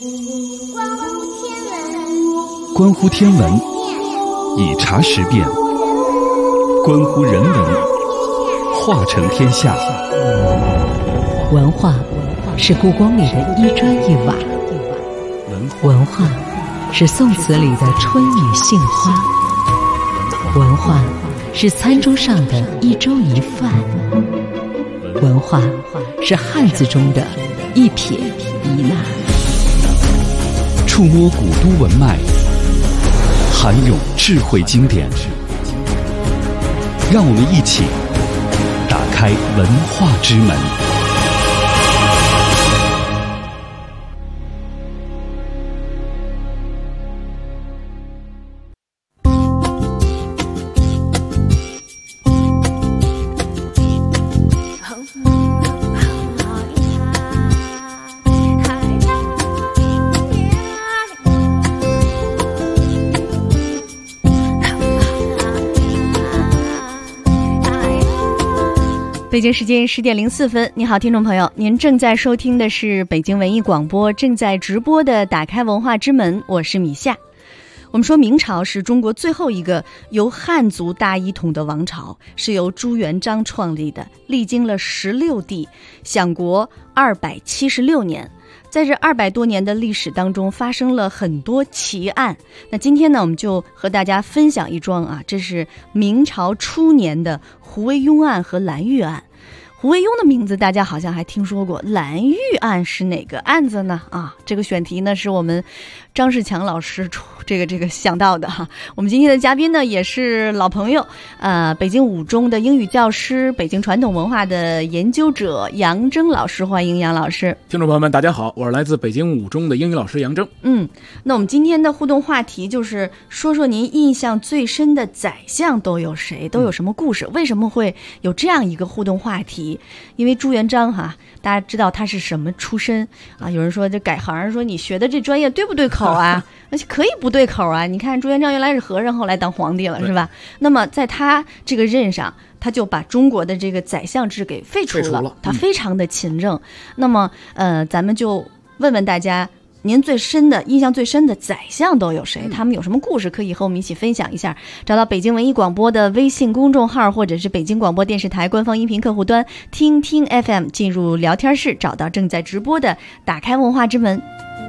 关乎天文，以茶识变；关乎人文，化成天下。 文化是故宫里的一砖一瓦，文化是宋词里的春雨杏花，文化是餐桌上的一粥一饭，文化是汉字中的一撇一捺。 触摸古都文脉，涵咏智慧经典，让我们一起打开文化之门。 北京时间10点04分，你好，听众朋友，您正在收听的是北京文艺广播正在直播的打开文化之门，我是米夏。我们说明朝是中国最后一个由汉族大一统的王朝，是由朱元璋创立的，历经了16帝，享国276年。在这200多年的历史当中，发生了很多奇案。那今天呢，我们就和大家分享一桩啊，这是明朝初年的胡惟庸案和蓝玉案。胡惟庸的名字大家好像还听说过，蓝玉案是哪个案子呢？啊，这个选题呢是我们张世强老师这个想到的哈。我们今天的嘉宾呢也是老朋友，北京五中的英语教师，北京传统文化的研究者杨铮老师，欢迎杨老师。 听众朋友们，大家好，我是来自北京五中的英语老师杨铮。 那我们今天的互动话题就是说说您印象最深的宰相都有谁，都有什么故事？为什么会有这样一个互动话题？因为朱元璋哈，大家知道他是什么出身啊？有人说这改行，说你学的这专业对不对口啊？而且可以不对口啊！你看朱元璋原来是和尚，后来当皇帝了，是吧？那么在他这个任上，他就把中国的这个宰相制给废除了，他非常的勤政。那么咱们就问问大家，您印象最深的宰相都有谁？他们有什么故事可以和我们一起分享一下？找到北京文艺广播的微信公众号，或者是北京广播电视台官方音频客户端听听 FM， 进入聊天室，找到正在直播的打开文化之门。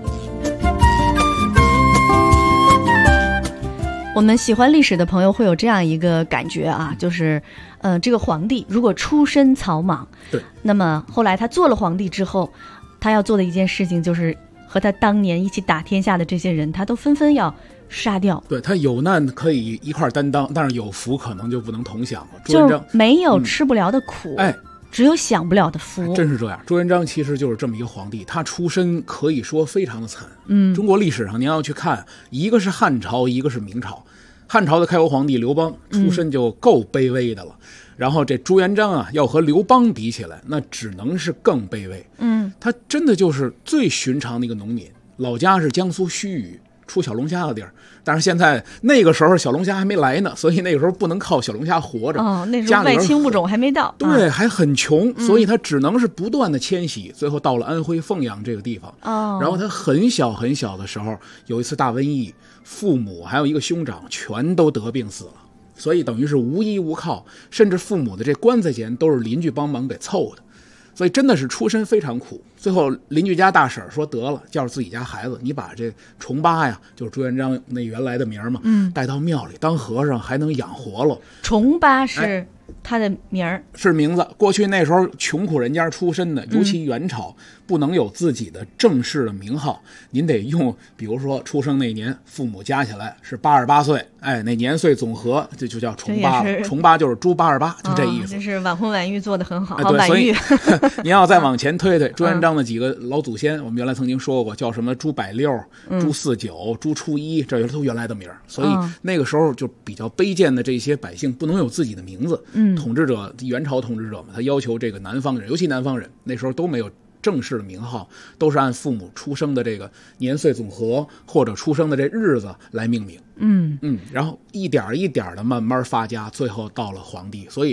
我们喜欢历史的朋友会有这样一个感觉啊，就是这个皇帝如果出身草莽，对，那么后来他做了皇帝之后，他要做的一件事情就是和他当年一起打天下的这些人，他都纷纷要杀掉。对，他有难可以一块担当，但是有福可能就不能同享了。朱元璋就没有吃不了的苦，只有享不了的福。真是这样，朱元璋其实就是这么一个皇帝，他出身可以说非常的惨。中国历史上您要去看，一个是汉朝，一个是明朝。汉朝的开国皇帝刘邦出身就够卑微的了，然后这朱元璋啊，要和刘邦比起来，那只能是更卑微。他真的就是最寻常的一个农民，老家是江苏盱眙，出小龙虾的地儿。但是现在那个时候小龙虾还没来呢，所以那个时候不能靠小龙虾活着。那时候外清物种还没到，对，还很穷，所以他只能是不断的迁徙，最后到了安徽凤阳这个地方。然后他很小很小的时候有一次大瘟疫，父母还有一个兄长全都得病死了，所以等于是无依无靠，甚至父母的这棺材钱都是邻居帮忙给凑的。所以真的是出身非常苦。最后邻居家大婶说得了，叫着自己家孩子，你把这重八呀，就是朱元璋那原来的名嘛，带到庙里当和尚，还能养活了。重八是他的名儿，是名字。过去那时候穷苦人家出身的，尤其元朝，不能有自己的正式的名号，您得用，比如说出生那年父母加起来是82岁，那年岁总和这就叫重八了。重八就是猪828，就这意思。这是晚婚晚育做得很好，晚育。您要再往前推推，朱元璋的几个老祖先，我们原来曾经说过，叫什么朱百六、朱49、朱初一，这都原来的名儿。所以那个时候就比较卑贱的这些百姓不能有自己的名字。统治者，元朝统治者嘛，他要求这个南方人，尤其南方人，那时候都没有正式的名号，都是按父母出生的这个年岁总和或者出生的这日子来命名。然后一点一点的慢慢发家，最后到了皇帝。所以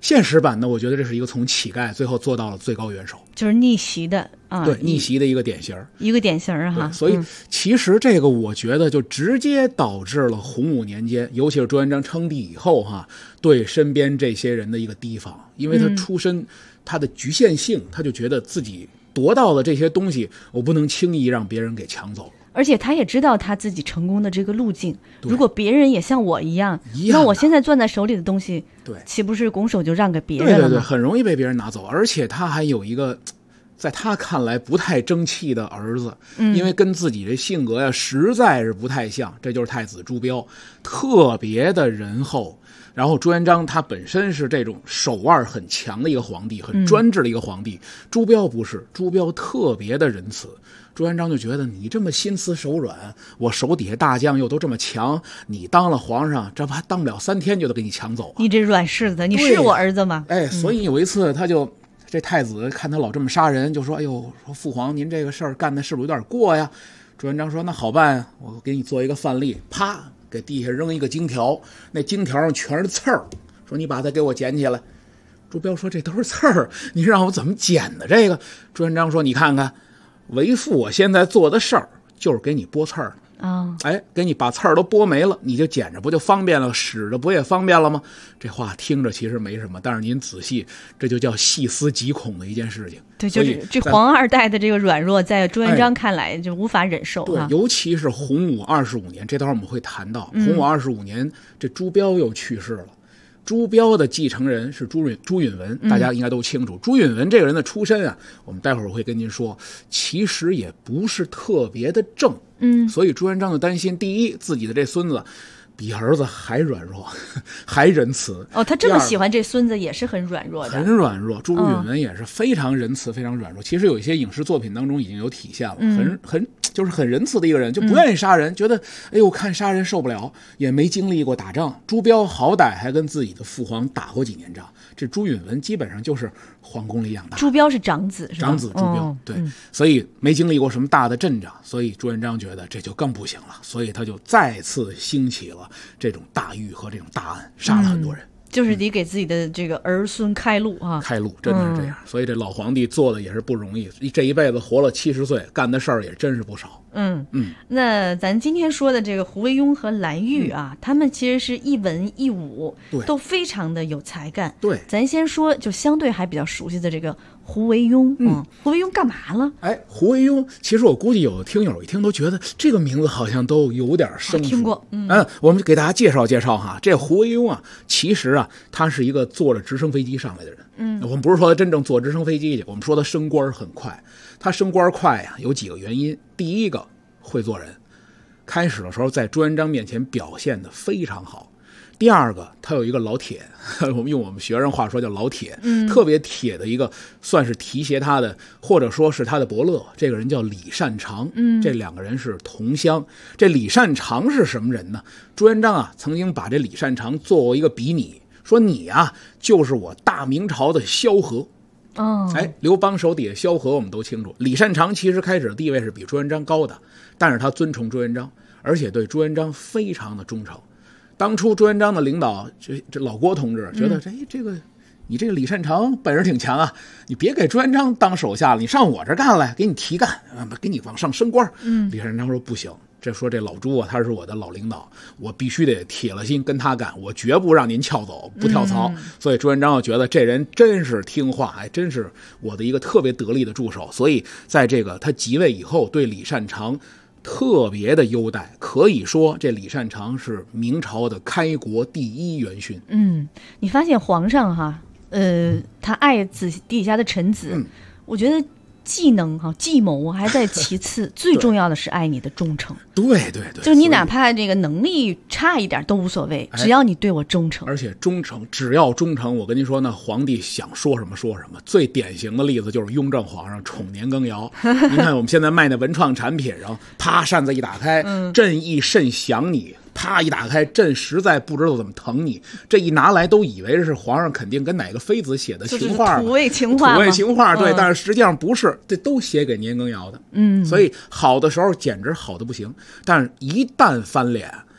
现实版呢，我觉得这是一个从乞丐最后做到了最高元首， 就是逆袭的啊， 对，逆袭的一个典型， 哈。 所以其实这个我觉得就直接导致了洪武年间，尤其是朱元璋称帝以后对身边这些人的一个提防，因为他出身他的局限性，他就觉得自己夺到的这些东西，我不能轻易让别人给抢走。 而且他也知道他自己成功的这个路径，如果别人也像我一样，那我现在攥在手里的东西， 对， 岂不是拱手就让给别人了吗？ 对，很容易被别人拿走。而且他还有一个在他看来不太争气的儿子，因为跟自己这性格实在是不太像，这就是太子朱标，特别的仁厚。然后朱元璋他本身是这种手腕很强的一个皇帝，很专制的一个皇帝，朱标不是，朱标特别的仁慈。朱元璋就觉得你这么心慈手软，我手底下大将又都这么强，你当了皇上，这还当不了3天就得给你抢走你这软柿子，你是我儿子吗？ 所以有一次他就这太子看他老这么杀人，就说哎呦，说父皇您这个事儿干的是不是有点过呀？朱元璋说那好办，我给你做一个范例，啪给地下扔一个金条，那金条上全是刺儿，说你把它给我捡起来。朱标说这都是刺儿，你让我怎么捡的这个？朱元璋说你看看，为父我现在做的事儿就是给你剥刺儿给你把刺儿都剥没了，你就捡着不就方便了，使着不也方便了吗？这话听着其实没什么，但是您仔细，这就叫细思极恐的一件事情。 对，就是这皇二代的这个软弱，在朱元璋看来就无法忍受。 对，尤其是洪武25年，这待会儿我们会谈到，洪武25年，这朱标又去世了。朱标的继承人是朱允文，大家应该都清楚。朱允文这个人的出身我们待会儿会跟您说，其实也不是特别的正。所以朱元璋就担心，第一，自己的这孙子比儿子还软弱，还仁慈。 他这么喜欢这孙子，也是很软弱的。 很软弱，朱允文也是非常仁慈，非常软弱。其实有一些影视作品当中已经有体现了，就是很仁慈的一个人，就不愿意杀人，觉得哎呦看杀人受不了，也没经历过打仗。朱标好歹还跟自己的父皇打过几年仗，这朱允文基本上就是皇宫里养大。 朱标是长子，是吧？ 长子朱标，对，所以没经历过什么大的阵仗，所以朱元璋觉得这就更不行了，所以他就再次兴起了这种大狱和这种大案，杀了很多人。 就是得给自己的这个儿孙开路开路，真的是这样。所以这老皇帝做的也是不容易，这一辈子活了70岁，干的事儿也真是不少。 那咱今天说的这个胡惟庸和蓝玉他们其实是一文一武，都非常的有才干。 对， 咱先说就相对还比较熟悉的这个胡惟庸。胡惟庸干嘛了？ 胡惟庸，其实我估计有的听友一听都觉得这个名字好像都有点生疏。 听过。 我们给大家介绍介绍这胡惟庸其实他是一个坐着直升飞机上来的人。我们不是说他真正坐直升飞机去，我们说他升官很快。他升官快有几个原因。第一个，会做人，开始的时候在朱元璋面前表现得非常好。第二个，他有一个老铁，我们用我们学生话说叫老铁，特别铁的一个，算是提携他的，或者说是他的伯乐。这个人叫李善长，这2个人是同乡。这李善长是什么人呢？朱元璋曾经把这李善长作为一个比拟，说你就是我大明朝的萧何。刘邦手底下萧何我们都清楚。李善长其实开始的地位是比朱元璋高的，但是他尊崇朱元璋，而且对朱元璋非常的忠诚。当初朱元璋的领导这老郭同志觉得这个你这个李善长本事挺强你别给朱元璋当手下了，你上我这干来，给你提干，给你往上升官。李善长说不行，这老朱他是我的老领导，我必须得铁了心跟他干，我绝不让您撬走，不跳槽。所以朱元璋觉得这人真是听话，真是我的一个特别得力的助手。所以在这个他即位以后，对李善长特别的优待，可以说这李善长是明朝的开国第一元勋。 你发现皇上他爱底下的臣子，我觉得技能计谋还在其次，最重要的是爱你的忠诚。 对， 就是你哪怕这个能力差一点都无所谓，只要你对我忠诚。 而且忠诚，只要忠诚，我跟您说，那皇帝想说什么说什么。最典型的例子就是雍正皇上宠年羹尧。您看我们现在卖那文创产品上，啪扇子一打开，朕亦甚想你。啪一打开，朕实在不知道怎么疼你。这一拿来都以为是皇上肯定跟哪个妃子写的情话， 土味情话， 对，但是实际上不是，这都写给年羹尧的。所以好的时候简直好的不行，但是一旦翻脸，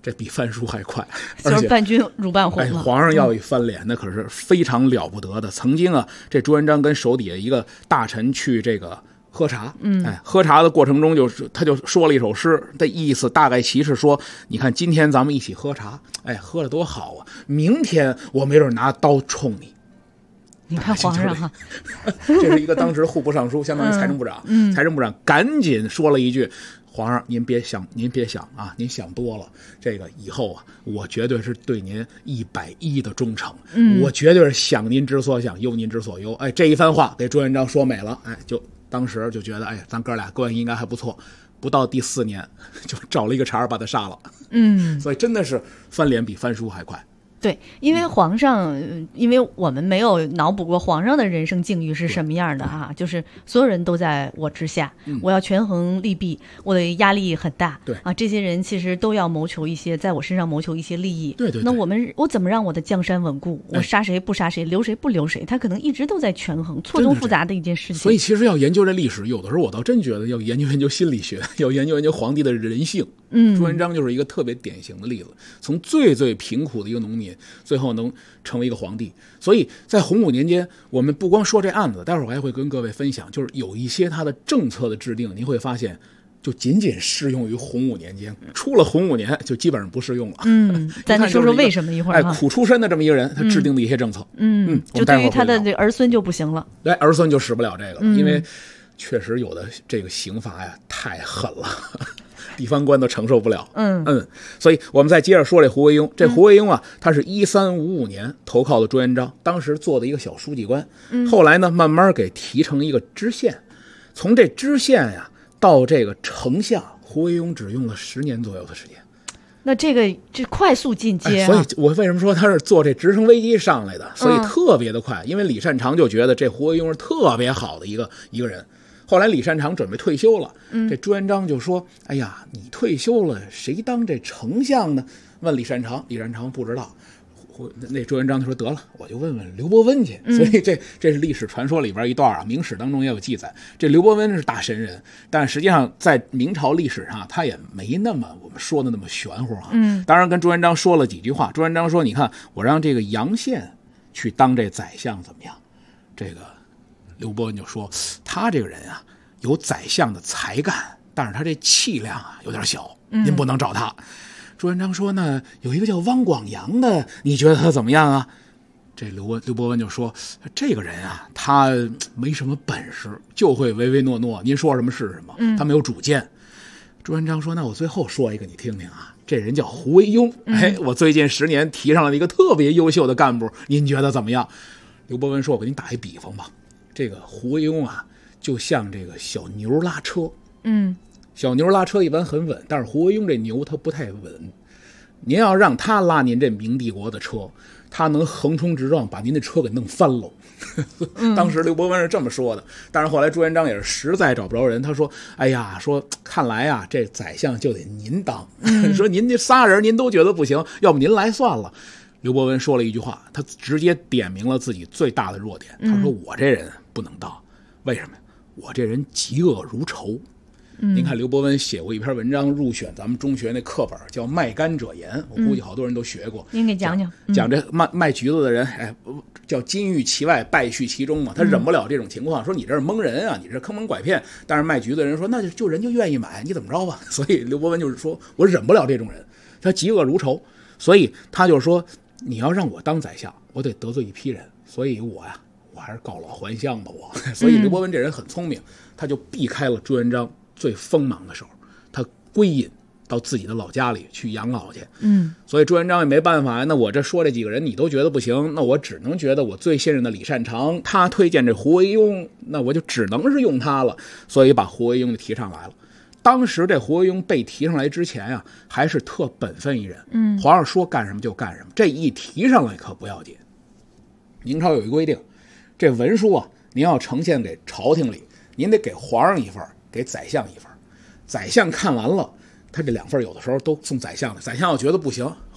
这比翻书还快， 就是伴君如伴虎嘛。 皇上要一翻脸，那可是非常了不得的。曾经啊，这朱元璋跟手底下一个大臣去这个喝茶，喝茶的过程中他就说了一首诗，的意思大概其是说，你看今天咱们一起喝茶，喝得多好啊，明天我没准拿刀冲你。 你看皇上哈， 这是一个当时户部尚书，相当于财政部长，财政部长赶紧说了一句。皇上，您别想啊，您想多了。这个以后啊，我绝对是对您110%的忠诚。我绝对是想您之所想，忧您之所忧。这一番话给朱元璋说美了。就当时就觉得，咱哥俩关系应该还不错。不到第4年，就找了一个茬把他杀了。所以真的是翻脸比翻书还快。 对，因为皇上，因为我们没有脑补过皇上的人生境遇是什么样的啊，就是所有人都在我之下，我要权衡利弊，我的压力很大。 对啊，这些人其实都要谋求一些，在我身上谋求一些利益。 对。 那我怎么让我的江山稳固？我杀谁不杀谁，留谁不留谁？他可能一直都在权衡，错综复杂的一件事情。 所以其实要研究这历史，有的时候我倒真觉得要研究心理学，要研究皇帝的人性。朱元璋就是一个特别典型的例子，从最贫苦的一个农民，最后能成为一个皇帝。所以在洪武年间，我们不光说这案子，待会儿我还会跟各位分享，就是有一些他的政策的制定，您会发现就仅仅适用于洪武年间，出了洪武年就基本上不适用了。 咱就说说为什么一会儿苦出身的这么一个人，他制定的一些政策， 就对于他的儿孙就不行了。 对，儿孙就使不了这个了，因为确实有的这个刑罚呀太狠了。地方官都承受不了。所以我们再接着说这胡惟庸。这胡惟庸啊，他是1355年投靠的朱元璋，当时做的一个小书记官，后来呢慢慢给提成一个知县，从这知县呀到这个丞相，胡惟庸只用了10年左右的时间。 那这快速进阶所以我为什么说他是坐这直升飞机上来的，所以特别的快，因为李善长就觉得这胡惟庸是特别好的一个人。后来李善长准备退休了，这朱元璋就说：“哎呀，你退休了，谁当这丞相呢？”问李善长，李善长不知道。那朱元璋就说：“得了，我就问问刘伯温去。”所以这是历史传说里边一段啊，明史当中也有记载。这刘伯温是大神人，但实际上在明朝历史上，他也没那么我们说的那么玄乎啊。当然跟朱元璋说了几句话。朱元璋说：“你看，我让这个杨宪去当这宰相怎么样？”这个刘伯温就说：“他这个人啊，有宰相的才干，但是他这气量啊有点小，您不能找他。”朱元璋说：“那有一个叫汪广洋的，你觉得他怎么样啊？”这刘伯温就说：“这个人啊，他没什么本事，就会唯唯诺诺，您说什么是什么，他没有主见。”朱元璋说：“那我最后说一个你听听啊，这人叫胡惟庸，我最近10年提上了一个特别优秀的干部，您觉得怎么样？”刘伯温说：“我给您打一比方吧。这个胡惟庸啊，就像这个小牛拉车，小牛拉车一般很稳，但是胡惟庸这牛它不太稳。您要让他拉您这明帝国的车，他能横冲直撞，把您的车给弄翻喽。”当时刘伯温是这么说的，但是后来朱元璋也是实在找不着人，他说：“哎呀，说看来啊，这宰相就得您当，说您这仨人您都觉得不行，要不您来算了。”刘伯温说了一句话，他直接点明了自己最大的弱点。他说：“我这人不能当，为什么？我这人嫉恶如仇。”您看刘伯温写过一篇文章，入选咱们中学那课本，叫《卖柑者言》，我估计好多人都学过。 您给讲讲， 讲这卖橘子的人，叫金玉其外，败絮其中嘛。他忍不了这种情况，说你这是蒙人啊，你这坑蒙拐骗。但是卖橘子的人说，那就人就愿意买，你怎么着吧？所以刘伯温就是说我忍不了这种人，他嫉恶如仇，所以他就说你要让我当宰相，我得得罪一批人，所以我还是告老还乡吧我。所以刘伯温这人很聪明，他就避开了朱元璋最锋芒的时候，他归隐到自己的老家里去养老去。所以朱元璋也没办法，那我这说这几个人你都觉得不行，那我只能觉得我最信任的李善长他推荐这胡惟庸，那我就只能是用他了，所以把胡惟庸就提上来了。当时这胡惟庸被提上来之前啊，还是特本分一人，皇上说干什么就干什么，这一提上来可不要紧。明朝有一个规定，这文书啊，您要呈现给朝廷里，您得给皇上一份，给宰相一份。宰相看完了，他这2份有的时候都送宰相的，宰相要觉得不行，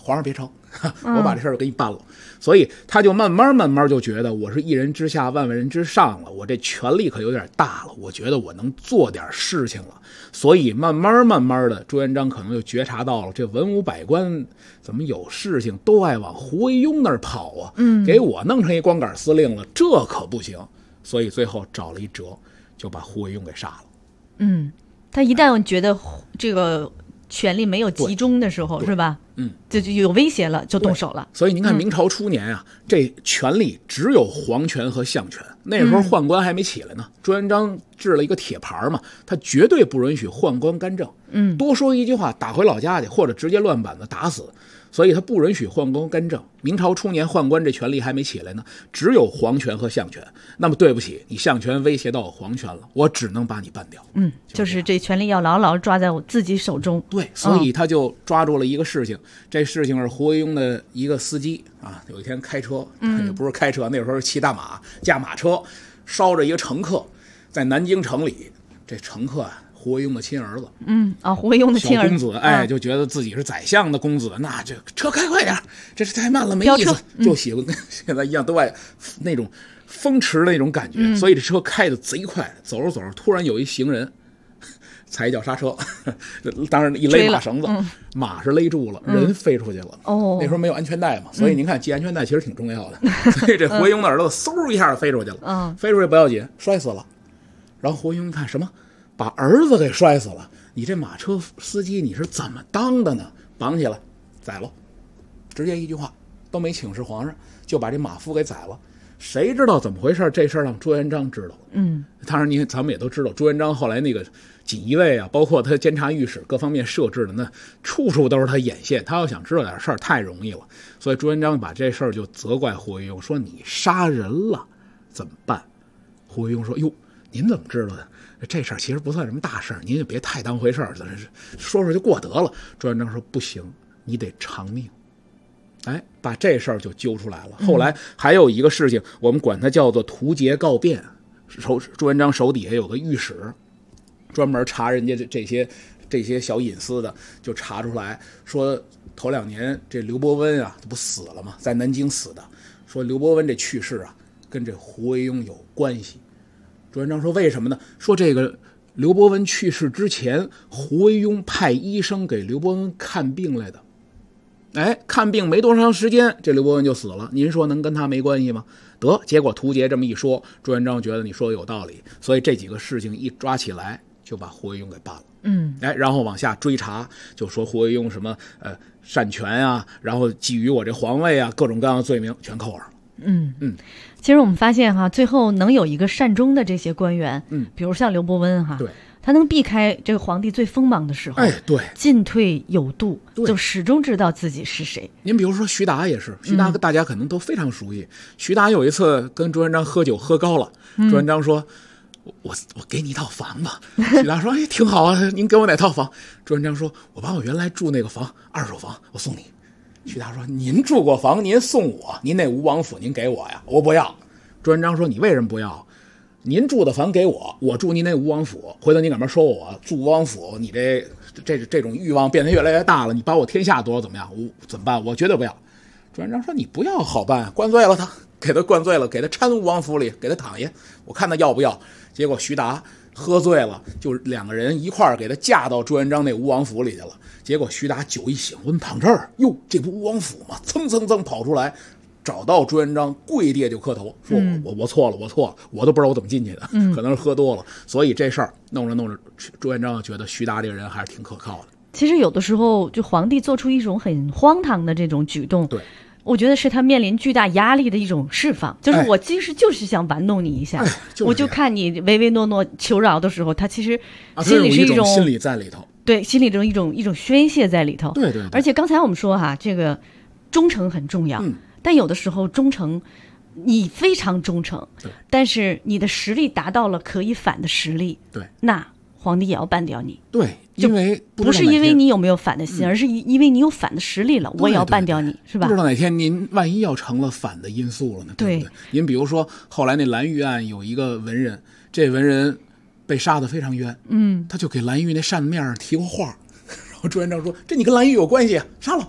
皇上别吵，我把这事儿给你办了。所以他就慢慢就觉得我是一人之下万万人之上了，我这权力可有点大了，我觉得我能做点事情了。所以慢慢的，朱元璋可能就觉察到了，这文武百官怎么有事情都爱往胡惟庸那儿跑啊？给我弄成一光杆司令了，这可不行。所以最后找了一辙，就把胡惟庸给杀了。 他一旦觉得这个权力没有集中的时候，是吧？就有威胁了，就动手了。 所以您看，明朝初年啊，这权力只有皇权和相权。那时候宦官还没起来呢，朱元璋制了一个铁牌嘛，他绝对不允许宦官干政。多说一句话打回老家去，或者直接乱板子打死。所以他不允许宦官干政。明朝初年宦官这权力还没起来呢，只有皇权和相权。那么对不起，你相权威胁到我皇权了，我只能把你办掉。 就是这权力要牢牢抓在我自己手中。 对，所以他就抓住了一个事情，这事情是胡惟庸的一个司机啊，有一天开车，也不是开车，那时候是骑大马，驾马车捎着一个乘客，在南京城里，这乘客啊，胡惟庸的亲儿子， 胡惟庸的亲儿子， 小公子，就觉得自己是宰相的公子，那这车开快点，这是太慢了，没意思，就喜欢跟现在一样，都爱那种风驰的那种感觉，所以这车开得贼快，走着走着，突然有一行人踩一脚刹车，当然一勒马绳子，马是勒住了，人飞出去了。那时候没有安全带嘛，所以您看系安全带其实挺重要的。所以这胡惟庸的儿子嗖一下飞出去了，飞出去不要紧，摔死了。然后胡惟庸看什么？把儿子给摔死了，你这马车司机你是怎么当的呢？绑起来宰了，直接一句话都没请示皇上，就把这马夫给宰了。谁知道怎么回事？这事儿让朱元璋知道了。当然咱们也都知道，朱元璋后来那个锦衣卫啊，包括他监察御史各方面设置的，那处处都是他眼线。他要想知道点事儿太容易了，所以朱元璋把这事儿就责怪胡惟庸，说你杀人了怎么办？胡惟庸说：“哟，您怎么知道的？这事儿其实不算什么大事儿，您就别太当回事儿，说说就过得了。”朱元璋说：“不行，你得偿命。”把这事儿就揪出来了。后来还有一个事情，我们管它叫做图节告变。朱元璋手底下有个御史，专门查人家这些小隐私的，就查出来说，头2年这刘伯温啊，他不死了吗？在南京死的。说刘伯温这去世啊，跟这胡惟庸有关系。朱元璋说为什么呢？说这个刘伯温去世之前，胡惟庸派医生给刘伯温看病来的。看病没多长时间，这刘伯温就死了。您说能跟他没关系吗？得，结果图节这么一说，朱元璋觉得你说的有道理，所以这几个事情一抓起来，就把胡惟庸给办了。然后往下追查，就说胡惟庸什么擅权啊，然后觊觎我这皇位啊，各种各样的罪名全扣上了。 其实我们发现哈，最后能有一个善终的这些官员，比如像刘伯温哈， 对。 他能避开这个皇帝最锋芒的时候， 对， 进退有度，就始终知道自己是谁。 您比如说徐达也是，徐达大家可能都非常熟悉。徐达有一次跟朱元璋喝酒喝高了，朱元璋说：“我给你一套房子。”徐达说：“挺好啊，您给我哪套房？”朱元璋说：“我把我原来住那个房2手房我送你。”徐达说：“您住过房，您送我，您那吴王府您给我呀？我不要。”朱元璋说：“你为什么不要？您住的房给我，我住您那吴王府，回头您敢不说我住吴王府，你这种欲望变得越来越大了，你把我天下夺怎么样？怎么办？我绝对不要。”朱元璋说：“你不要好办，灌醉了他，给他灌醉了，给他搀吴王府里，给他躺下，我看他要不要。”结果徐达喝醉了，就2个人一块儿给他架到朱元璋那吴王府里去了。结果徐达酒一醒，我躺这儿，哟，这不吴王府吗？蹭跑出来。找到朱元璋跪地就磕头，说我错了，我都不知道我怎么进去的，可能是喝多了，所以这事儿弄着，朱元璋觉得徐达这个人还是挺可靠的。 其实有的时候，就皇帝做出一种很荒唐的这种举动， 对， 我觉得是他面临巨大压力的一种释放，就是我其实就是想玩弄你一下，我就看你唯唯诺诺求饶的时候，他其实心里是一种心理在里头， 对，心里一种宣泄在里头， 对。 而且刚才我们说哈，这个忠诚很重要。但有的时候忠诚，你非常忠诚，但是你的实力达到了可以反的实力， 对， 那皇帝也要办掉你。 对，因为不是因为你有没有反的心，而是因为你有反的实力了，我也要办掉你，是吧？ 不知道哪天您万一要成了反的因素了呢？对不对？您比如说后来那蓝玉案有一个文人，这文人被杀得非常冤，他就给蓝玉那扇子面上题过画，然后朱元璋说：“这你跟蓝玉有关系啊，杀了。”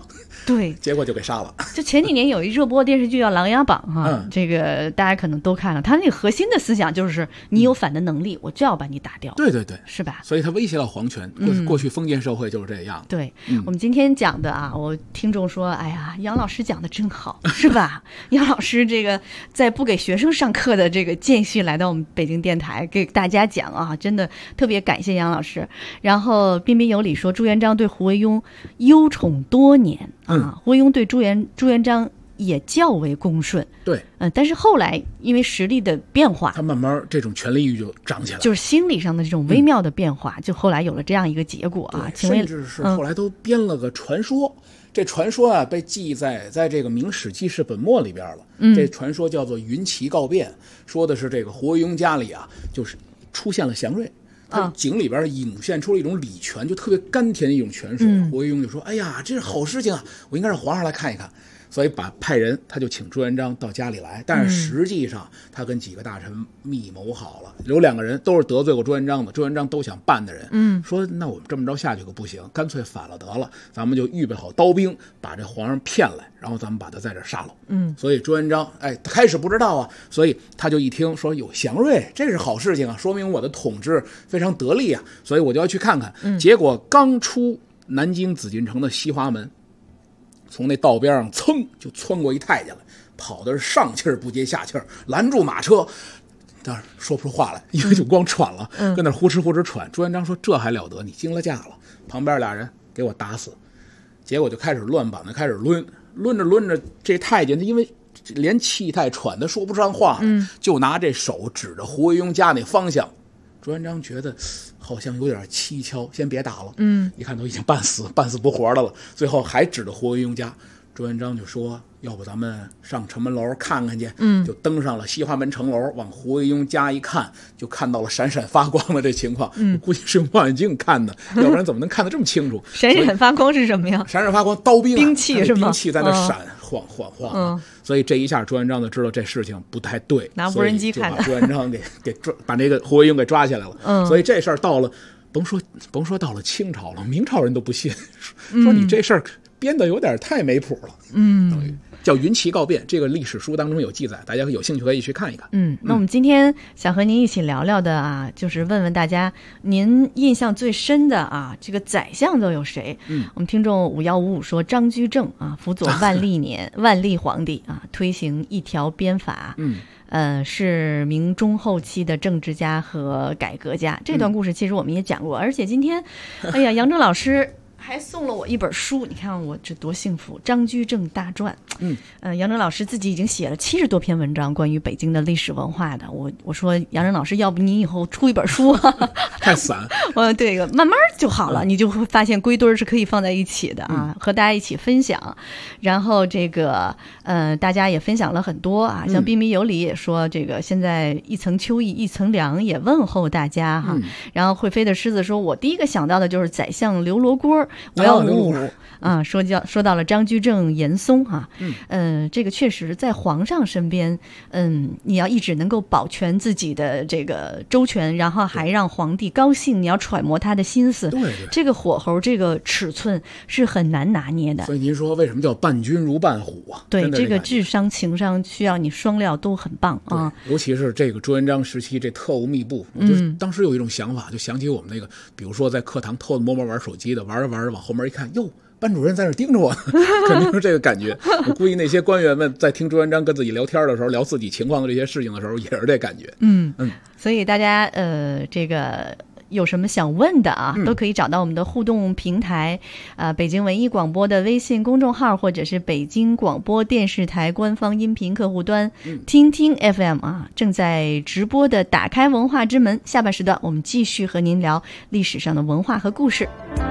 对， 结果就给杀了。 就前几年有一热播电视剧叫《琅琊榜》哈，这个大家可能都看了。他那个核心的思想就是你有反的能力，我就要把你打掉。 对对对， 是吧？ 所以他威胁到皇权。过去封建社会就是这样。 对，我们今天讲的啊，我听众说，哎呀，杨老师讲的真好，是吧？杨老师这个在不给学生上课的这个间隙来到我们北京电台给大家讲啊，真的特别感谢杨老师。然后彬彬有礼说朱元璋对胡惟庸忧宠多年啊，胡惟庸对朱元璋也较为恭顺。 对， 但是后来因为实力的变化， 他慢慢这种权力欲就长起来了， 就是心理上的这种微妙的变化，就后来有了这样一个结果啊。 甚至是后来都编了个传说，这传说啊被记载在这个《明史记事本末》里边了。这传说叫做云骑告变，说的是这个胡惟庸家里啊，就是出现了祥瑞。他井里边涌现出了一种礼泉，就特别甘甜的一种泉水。胡惟庸就说：“哎呀，这是好事情啊！我应该让皇上来看一看。”所以派人，他就请朱元璋到家里来。但是实际上，他跟几个大臣密谋好了，有2个人都是得罪过朱元璋的，朱元璋都想办的人。说那我们这么着下去可不行，干脆反了得了，咱们就预备好刀兵，把这皇上骗来，然后咱们把他在这杀了。所以朱元璋开始不知道啊，所以他就一听说有祥瑞，这是好事情啊，说明我的统治非常得力啊，所以我就要去看看。结果刚出南京紫禁城的西华门，从那道边上噌就窜过一太监来，跑的是上气不接下气，拦住马车，但是说不出话来，因为就光喘了，跟那呼哧呼哧喘。朱元璋说：“这还了得？你惊了驾了！”旁边2人给我打死。结果就开始乱绑，开始抡着这太监，他因为连气太喘的说不上话，就拿这手指着胡惟庸家那方向。朱元璋觉得好像有点蹊跷，先别打了。一看都已经半死不活的了，最后还指着胡惟庸家。朱元璋就说：“要不咱们上城门楼看看去。”就登上了西华门城楼，往胡惟庸家一看，就看到了闪闪发光的这情况。估计是用望远镜看的，要不然怎么能看得这么清楚？ 闪闪发光是什么呀？ 闪闪发光，刀兵、 兵器是吗？ 兵器在那闪，晃。所以这一下朱元璋就知道这事情不太对， 拿无人机看的， 把朱元璋给抓，把那个胡惟庸给抓起来了。所以这事儿到了，甭说到了清朝了，明朝人都不信，说你这事儿编的有点太没谱了。叫云骑告变，这个历史书当中有记载，大家有兴趣可以去看一看。 那我们今天想和您一起聊聊的啊，就是问问大家，您印象最深的啊，这个宰相都有谁？我们听众5155说张居正啊，辅佐万历年万历皇帝啊，推行一条鞭法。是明中后期的政治家和改革家。这段故事其实我们也讲过，而且今天，哎呀，杨正老师还送了我一本书，你看我这多幸福，《张居正大传》。杨正老师自己已经写了70多篇文章关于北京的历史文化的。我说杨正老师，要不你以后出一本书啊？ 太散。 对，慢慢就好了，你就会发现归堆是可以放在一起的啊，和大家一起分享。然后这个大家也分享了很多啊，像彬彬有礼也说这个现在一层秋意一层凉，也问候大家哈。然后会飞的狮子说，我第一个想到的就是宰相刘罗锅，5555啊，说到了张居正、严嵩哈。这个确实在皇上身边，你要一直能够保全自己的这个周全，然后还让皇帝高兴，你要揣摩他的心思。 对， 这个火候，这个尺寸是很难拿捏的。 所以您说为什么叫伴君如伴虎啊？ 对，这个智商、情商需要你双料都很棒啊。 尤其是这个朱元璋时期，这特务密布，就是当时有一种想法，就想起我们那个，比如说在课堂偷摸玩手机的，玩着玩着往后面一看，哟。班主任在那盯着我，肯定是这个感觉。我估计那些官员们在听朱元璋跟自己聊天的时候，聊自己情况的这些事情的时候，也是这感觉。 所以大家这个有什么想问的啊，都可以找到我们的互动平台，北京文艺广播的微信公众号，或者是北京广播电视台官方音频客户端，听听 FM 啊，正在直播的打开文化之门。下半时段我们继续和您聊历史上的文化和故事。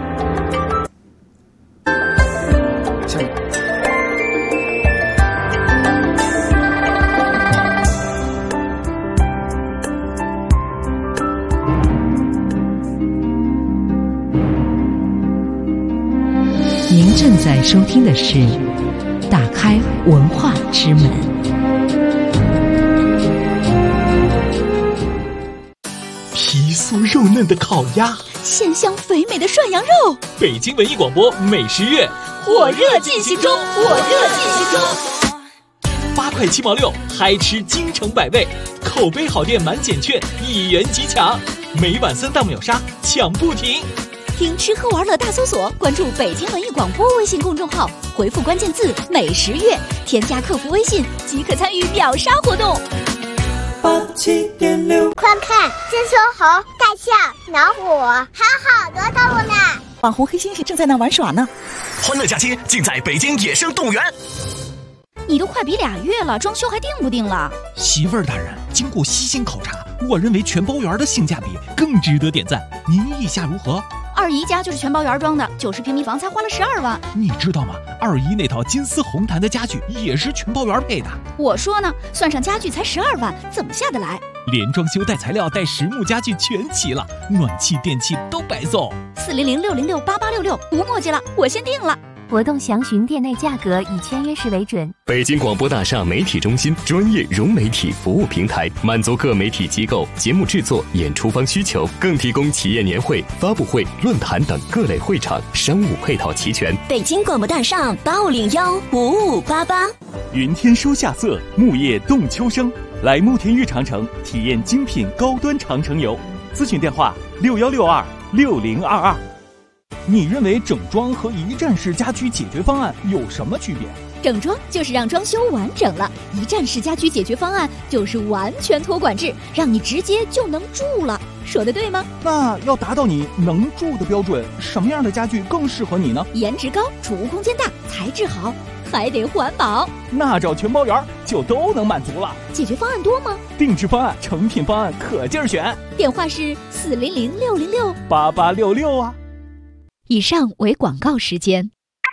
您正在收听的是《打开文化之门》。 披酥肉嫩的烤鸭， 鲜香肥美的涮羊肉。 北京文艺广播美食月火热进行中 ，8块7毛6，嗨吃京城百味，口碑好店满减券1元即抢，每晚3档秒杀，抢不停。 听吃喝玩乐大搜索，关注北京文艺广播微信公众号，回复关键字美食月，添加客服微信即可参与秒杀活动。 87.6，快看，这说猴、大象、老虎，还有好多动物呢。 网红黑猩猩正在那玩耍呢。 欢乐假期尽在北京野生动物园。 你都快比2月了，装修还定不定了？ 媳妇儿大人，经过悉心考察，我认为全包园的性价比更值得点赞，您意下如何？ 二姨家就是全包园装的，90平米房才花了12万。 你知道吗？二姨那套金丝红檀的家具也是全包园配的。 我说呢，算上家具才12万，怎么下得来？ 连装修带材料带实木家具全齐了，暖气电器都白送。 400-606-8866，无墨迹了，我先定了。 活动详询店内价格，以签约时为准。 北京广播大厦媒体中心专业融媒体服务平台，满足各媒体机构节目制作、演出方需求，更提供企业年会、发布会、论坛等各类会场，商务配套齐全。 北京广播大厦85015588。 云天收夏色，木叶动秋声。来慕田峪长城体验精品高端长城游，咨询电话61626022。你认为整装和一站式家居解决方案有什么区别？ 整装就是让装修完整了，一站式家居解决方案就是完全托管制，让你直接就能住了。说的对吗？ 那要达到你能住的标准，什么样的家具更适合你呢？ 颜值高，储物空间大，材质好，还得环保。 那找全包园就都能满足了。 解决方案多吗？ 定制方案、成品方案可劲儿选。 电话是 400-606-8866啊。 以上为广告时间。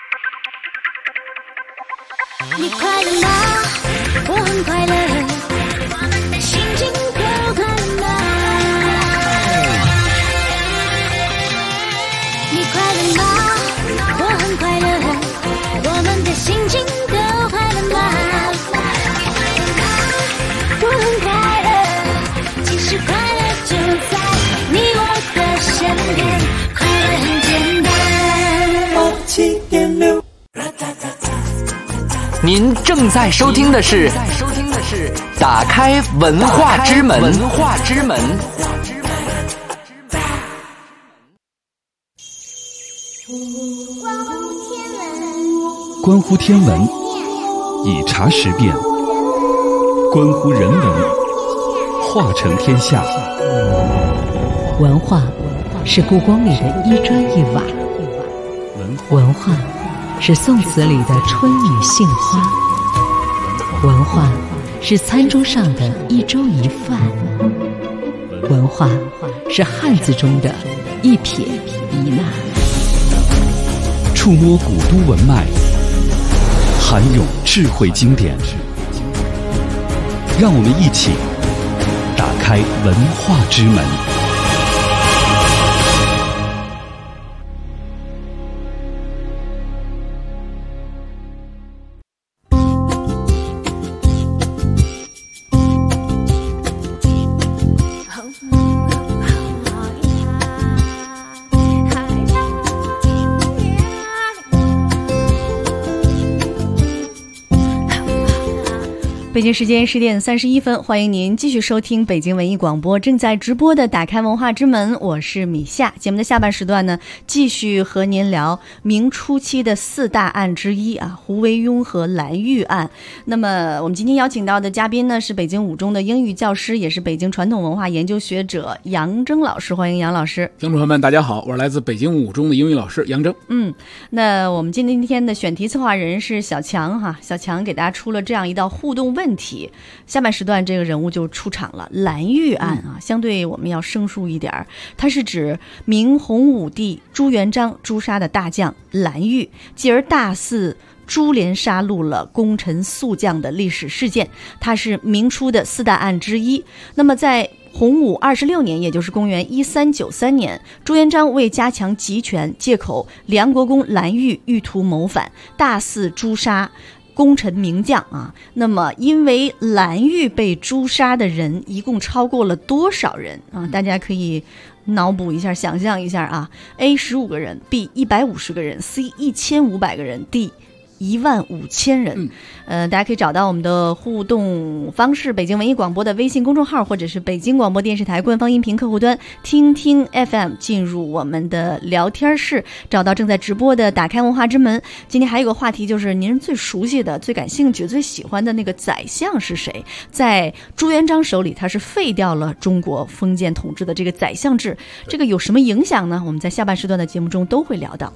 你快乐吗？我很快乐，心情更快乐。你快乐吗？我很快乐，我们的心情更快乐吗？我很快乐，其实快乐就在你我的身边，快乐很简单。87.6。 您正在收听的是打开文化之门。 关乎天文，以察时变；关乎人文，化成天下。 文化是故宫里的一砖一瓦，文化是宋词里的春雨杏花，文化是餐桌上的一粥一饭，文化是汉字中的一撇一捺。 触摸古都文脉，涵咏智慧经典，让我们一起打开文化之门。 北京时间10点31分，欢迎您继续收听北京文艺广播正在直播的打开文化之门，我是米夏。节目的下半时段呢，继续和您聊明初期的4大案之一啊，胡惟庸和蓝玉案。那么我们今天邀请到的嘉宾呢，是北京五中的英语教师，也是北京传统文化研究学者杨铮老师，欢迎杨老师。 听众朋友们大家好，我是来自北京五中的英语老师杨铮。 那我们今天的选题策划人是小强哈，小强给大家出了这样一道互动问题，下半时段这个人物就出场了。蓝玉案啊，相对我们要生疏一点，它是指明洪武帝朱元璋诛杀的大将蓝玉，继而大肆株连杀戮了功臣宿将的历史事件，它是明初的4大案之一。那么在洪武26年，也就是公元1393年，朱元璋为加强集权，借口梁国公蓝玉欲图谋反，大肆诛杀功臣名将啊。那么因为蓝玉被诛杀的人一共超过了多少人啊？大家可以脑补一下，想象一下啊。A 15个人， B 150个人， C 1500个人， D15000人。大家可以找到我们的互动方式，北京文艺广播的微信公众号，或者是北京广播电视台官方音频客户端听听 FM， 进入我们的聊天室，找到正在直播的打开文化之门。今天还有个话题，就是您最熟悉的、最感兴趣、最喜欢的那个宰相是谁？在朱元璋手里，他是废掉了中国封建统治的这个宰相制，这个有什么影响呢？我们在下半时段的节目中都会聊到。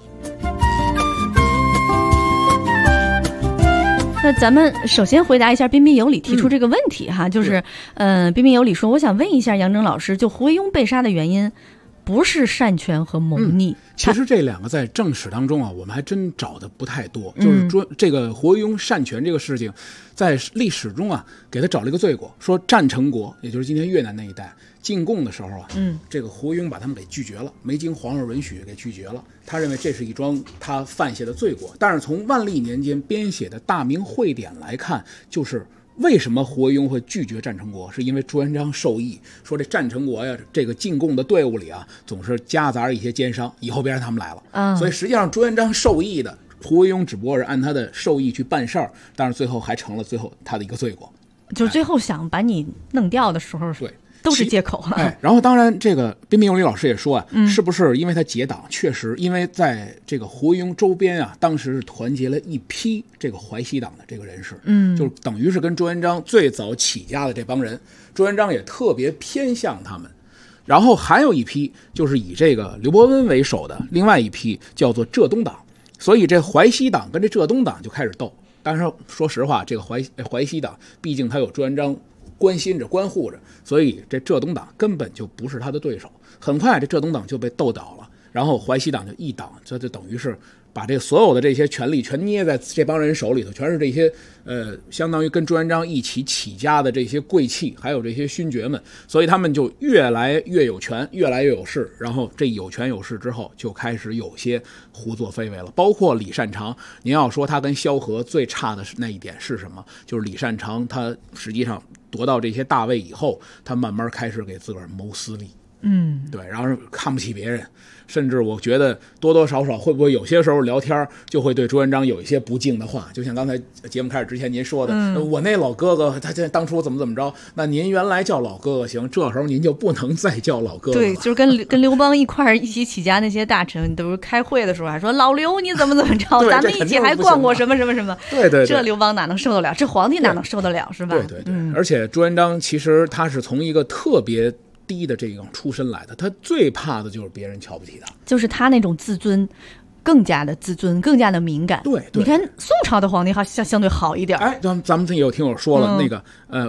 那咱们首先回答一下彬彬有礼提出这个问题哈，就是彬彬有礼说，我想问一下杨铮老师，就胡惟庸被杀的原因不是擅权和谋逆。 其实这两个在正史当中啊，我们还真找的不太多。就是说，这个胡惟庸擅权这个事情，在历史中啊，给他找了一个罪过，说战成国，也就是今天越南那一带进贡的时候啊，这个胡惟庸把他们给拒绝了，没经皇上允许给拒绝了。他认为这是一桩他犯下的罪过。但是从万历年间编写的《大明会典》来看，就是为什么胡惟庸会拒绝战成国，是因为朱元璋授意说这战成国呀，这个进贡的队伍里啊，总是夹杂着一些奸商，以后别让他们来了。所以实际上朱元璋授意的，胡惟庸只不过是按他的授意去办事儿，但是最后还成了最后他的一个罪过。 就是最后想把你弄掉的时候，对。都是借口然后当然这个彬彬有礼老师也说啊，是不是因为他结党？确实，因为在这个胡惟庸周边啊，当时是团结了一批这个淮西党的这个人士，就等于是跟朱元璋最早起家的这帮人，朱元璋也特别偏向他们。然后还有一批就是以这个刘伯温为首的另外一批叫做浙东党，所以这淮西党跟这浙东党就开始斗。但是说实话，这个淮西党毕竟他有朱元璋关心着关护着，所以这浙东党根本就不是他的对手。很快这浙东党就被斗倒了，然后淮西党就一党，这就等于是把这所有的这些权力全捏在这帮人手里头，全是这些相当于跟朱元璋一起起家的这些贵戚，还有这些勋爵们，所以他们就越来越有权，越来越有势。然后这有权有势之后，就开始有些胡作非为了。包括李善长，您要说他跟萧何最差的那一点是什么？就是李善长他实际上夺到这些大位以后，他慢慢开始给自个儿谋私利。对，然后看不起别人，甚至我觉得多多少少会不会有些时候聊天就会对朱元璋有一些不敬的话，就像刚才节目开始之前您说的，我那老哥哥他当初怎么着，那您原来叫老哥哥行，这时候您就不能再叫老哥哥了。 对，就是跟刘邦一起起家那些大臣，都是开会的时候还说老刘你怎么着，咱们一起还逛过什么什么什么。 对， 这刘邦哪能受得了？这皇帝哪能受得了？是吧？ 对，而且朱元璋其实他是从一个特别低的这种出身来的，他最怕的就是别人瞧不起他， 就是他那种自尊更加的自尊，更加的敏感。 对， 你看宋朝的皇帝相对好一点。 咱们也有听友说了，那个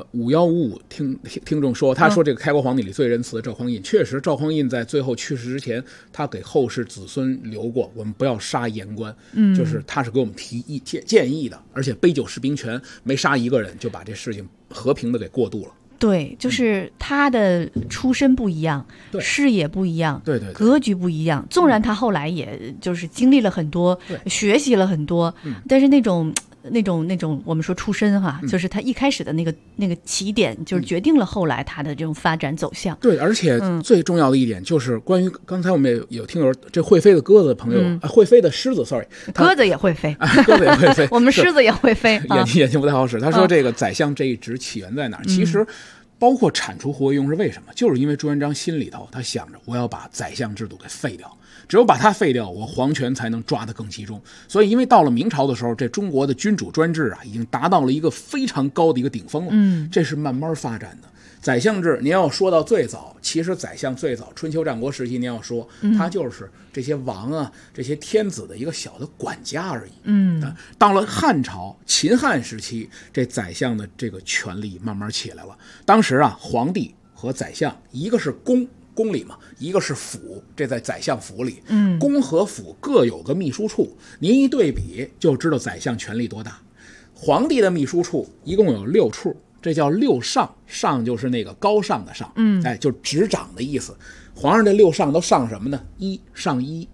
5155听众说，他说这个开国皇帝里最仁慈的赵匡胤，确实赵匡胤在最后去世之前，他给后世子孙留过，我们不要杀言官，就是他是给我们提建议的，而且杯酒释兵权，没杀一个人就把这事情和平的给过渡了。 对，就是他的出身不一样，视野不一样， 对， 格局不一样。纵然他后来也就是经历了很多，学习了很多，但是那种我们说出身哈，就是他一开始的那个起点，就是决定了后来他的这种发展走向。 对，而且最重要的一点就是关于刚才我们也有听友，这会飞的鸽子的朋友，会飞的狮子 ，sorry， 鸽子也会飞， 鸽子也会飞， 我们狮子也会飞， 眼睛不太好使。他说这个宰相这一职起源在哪儿？其实包括铲除胡惟庸是为什么？就是因为朱元璋心里头他想着我要把宰相制度给废掉，只有把它废掉，我皇权才能抓得更集中。所以因为到了明朝的时候，这中国的君主专制啊，已经达到了一个非常高的一个顶峰了。这是慢慢发展的。宰相制您要说到最早，其实宰相最早春秋战国时期您要说，他就是这些王啊这些天子的一个小的管家而已。到了汉朝秦汉时期，这宰相的这个权力慢慢起来了。当时啊，皇帝和宰相一个是宫里嘛，一个是府，这在宰相府里。宫和府各有个秘书处，您一对比就知道宰相权力多大。皇帝的秘书处一共有6处，这叫6上，上就是那个高尚的上，就执掌的意思。皇上这6上都上什么呢？上衣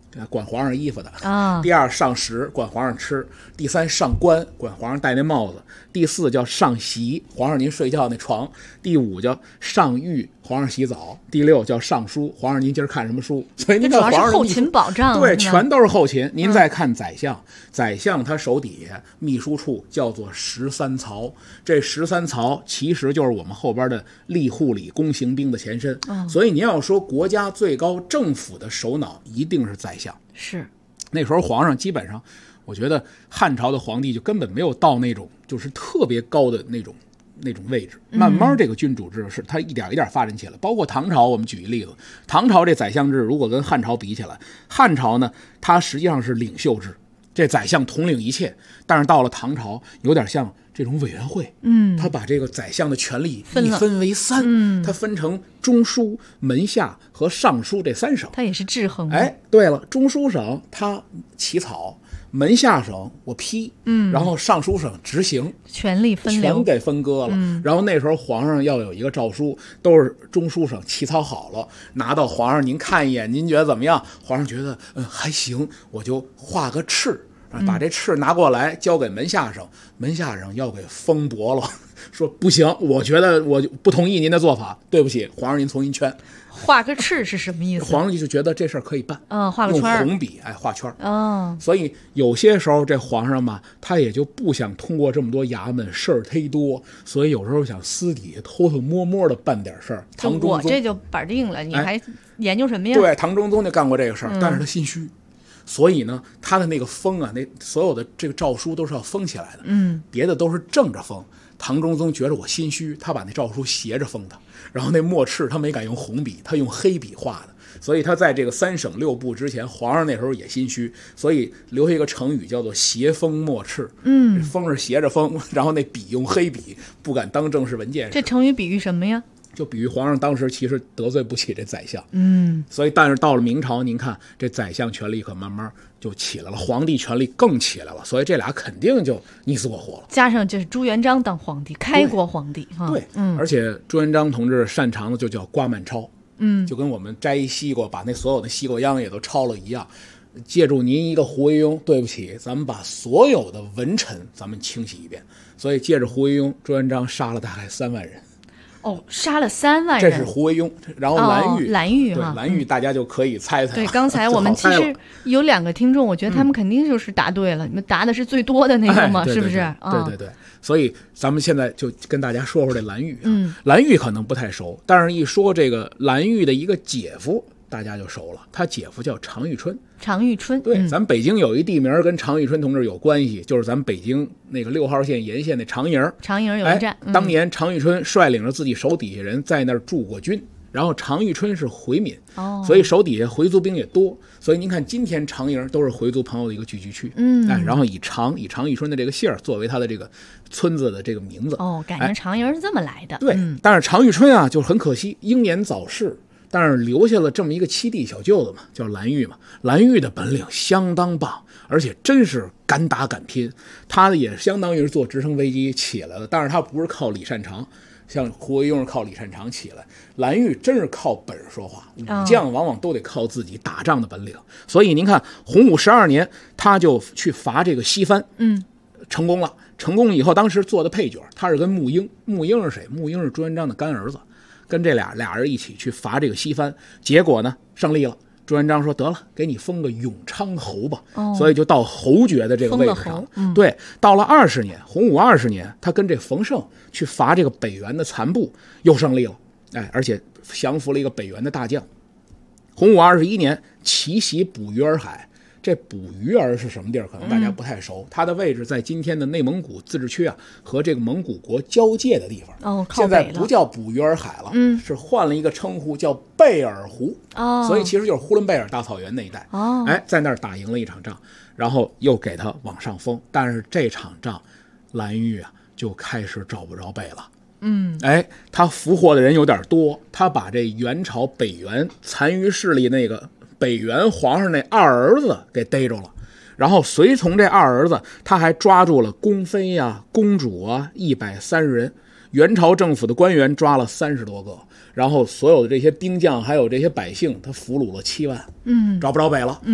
管皇上衣服的啊。第2上食，管皇上吃。第3上冠，管皇上戴那帽子。第4叫上席，皇上您睡觉那床。第5叫上御，皇上洗澡。第6叫上书，皇上您今儿看什么书。所以您看皇上主要是后勤保障， 对，全都是后勤。您再看宰相，宰相他手底下秘书处叫做13曹，这13曹其实就是我们后边的吏户礼宫刑兵的前身。所以您要说国家最高政府的首脑一定是宰相。 是那时候皇上基本上，我觉得汉朝的皇帝就根本没有到那种就是特别高的那种位置。慢慢这个君主制是它一点一点发展起来。包括唐朝，我们举一例子，唐朝这宰相制如果跟汉朝比起来，汉朝呢它实际上是领袖制，这宰相统领一切。但是到了唐朝，有点像这种委员会，他把这个宰相的权力一分为3，他分成中书、门下和上书这3省， 他也是制衡。 哎，对了，中书省他起草，门下省我批，然后上书省执行， 权力分流全给分割了。然后那时候皇上要有一个诏书，都是中书省起草好了，拿到皇上您看一眼，您觉得怎么样？皇上觉得还行，我就画个敕。把这敕拿过来交给门下省，门下省要给封驳了，说不行，我觉得我不同意您的做法，对不起，皇上您重新圈。 画个敕是什么意思？ 皇上就觉得这事儿可以办， 画个圈， 用红笔画圈。所以有些时候这皇上嘛，他也就不想通过这么多衙门，事儿忒多，所以有时候想私底下偷偷摸摸的办点事儿。唐中宗我这就板定了，你还研究什么呀？ 对，唐中宗就干过这个事儿，但是他心虚。所以呢，他的那个封啊，那所有的这个诏书都是要封起来的，别的都是正着封。唐中宗觉得我心虚，他把那诏书斜着封的，然后那墨敕他没敢用红笔，他用黑笔画的。所以他在这个3省6部之前，皇上那时候也心虚，所以留下一个成语叫做斜封墨敕。封是斜着封，然后那笔用黑笔，不敢当正式文件。 这成语比喻什么呀？ 就比喻皇上当时其实得罪不起这宰相，所以但是到了明朝，您看这宰相权力可慢慢就起来了，皇帝权力更起来了，所以这俩肯定就你死我活了。 加上就是朱元璋当皇帝，开国皇帝， 对，而且朱元璋同志擅长的就叫刮慢抄，就跟我们摘一西瓜，把那所有的西瓜秧也都抄了一样。借助您一个胡惟庸，对不起，咱们把所有的文臣咱们清洗一遍。所以借着胡惟庸，朱元璋杀了大概3万人。 杀了3万人， 这是胡惟庸，然后蓝玉，对，蓝玉大家就可以猜猜。 对，刚才我们其实有2个听众，我觉得他们肯定就是答对了，你们答的是最多的那个嘛，是不是？ 对。所以咱们现在就跟大家说说这蓝玉。蓝玉可能不太熟，但是一说这个蓝玉的一个姐夫，大家就熟了，他姐夫叫常遇春。 常遇春， 对，咱北京有一地名跟常遇春同志有关系，就是咱们北京那个6号线沿线的长营。 长营有一站， 当年常遇春率领着自己手底下人在那儿驻过军，然后常遇春是回民，所以手底下回族兵也多，所以您看今天长营都是回族朋友的一个聚居区。然后以常遇春的这个姓作为他的这个村子的这个名字。 改成长营是这么来的。 对，但是常遇春啊，就很可惜，英年早逝。但是留下了这么一个7弟小舅子嘛，叫蓝玉嘛。蓝玉的本领相当棒，而且真是敢打敢拼。他也相当于是坐直升飞机起来了，但是他不是靠李善长，像胡惟庸是靠李善长起来，蓝玉真是靠本事说话。武将往往都得靠自己打仗的本领。所以您看，洪武12年，他就去伐这个西番，成功了。成功以后，当时做的配角，他是跟穆英。穆英是谁？穆英是朱元璋的干儿子。跟这俩人一起去伐这个西番，结果呢胜利了。朱元璋说得了，给你封个永昌侯吧。所以就到侯爵的这个位置上。对，到了20年，洪武20年，他跟这冯胜去伐这个北元的残部，又胜利了。而且降服了一个北元的大将。洪武21年，奇袭捕鱼儿海。这捕鱼儿是什么地儿？可能大家不太熟。它的位置在今天的内蒙古自治区啊，和这个蒙古国交界的地方。现在不叫捕鱼儿海了，是换了一个称呼，叫贝尔湖。所以其实就是呼伦贝尔大草原那一带。在那儿打赢了一场仗，然后又给他往上封。但是这场仗，蓝玉啊就开始找不着北了。他俘获的人有点多，他把这元朝北元残余势力那个北元皇上那2儿子给逮着了，然后随从这2儿子，他还抓住了宫妃啊、公主啊130人，元朝政府的官员抓了30多个，然后所有的这些兵将还有这些百姓，他俘虏了7万，找不着北了。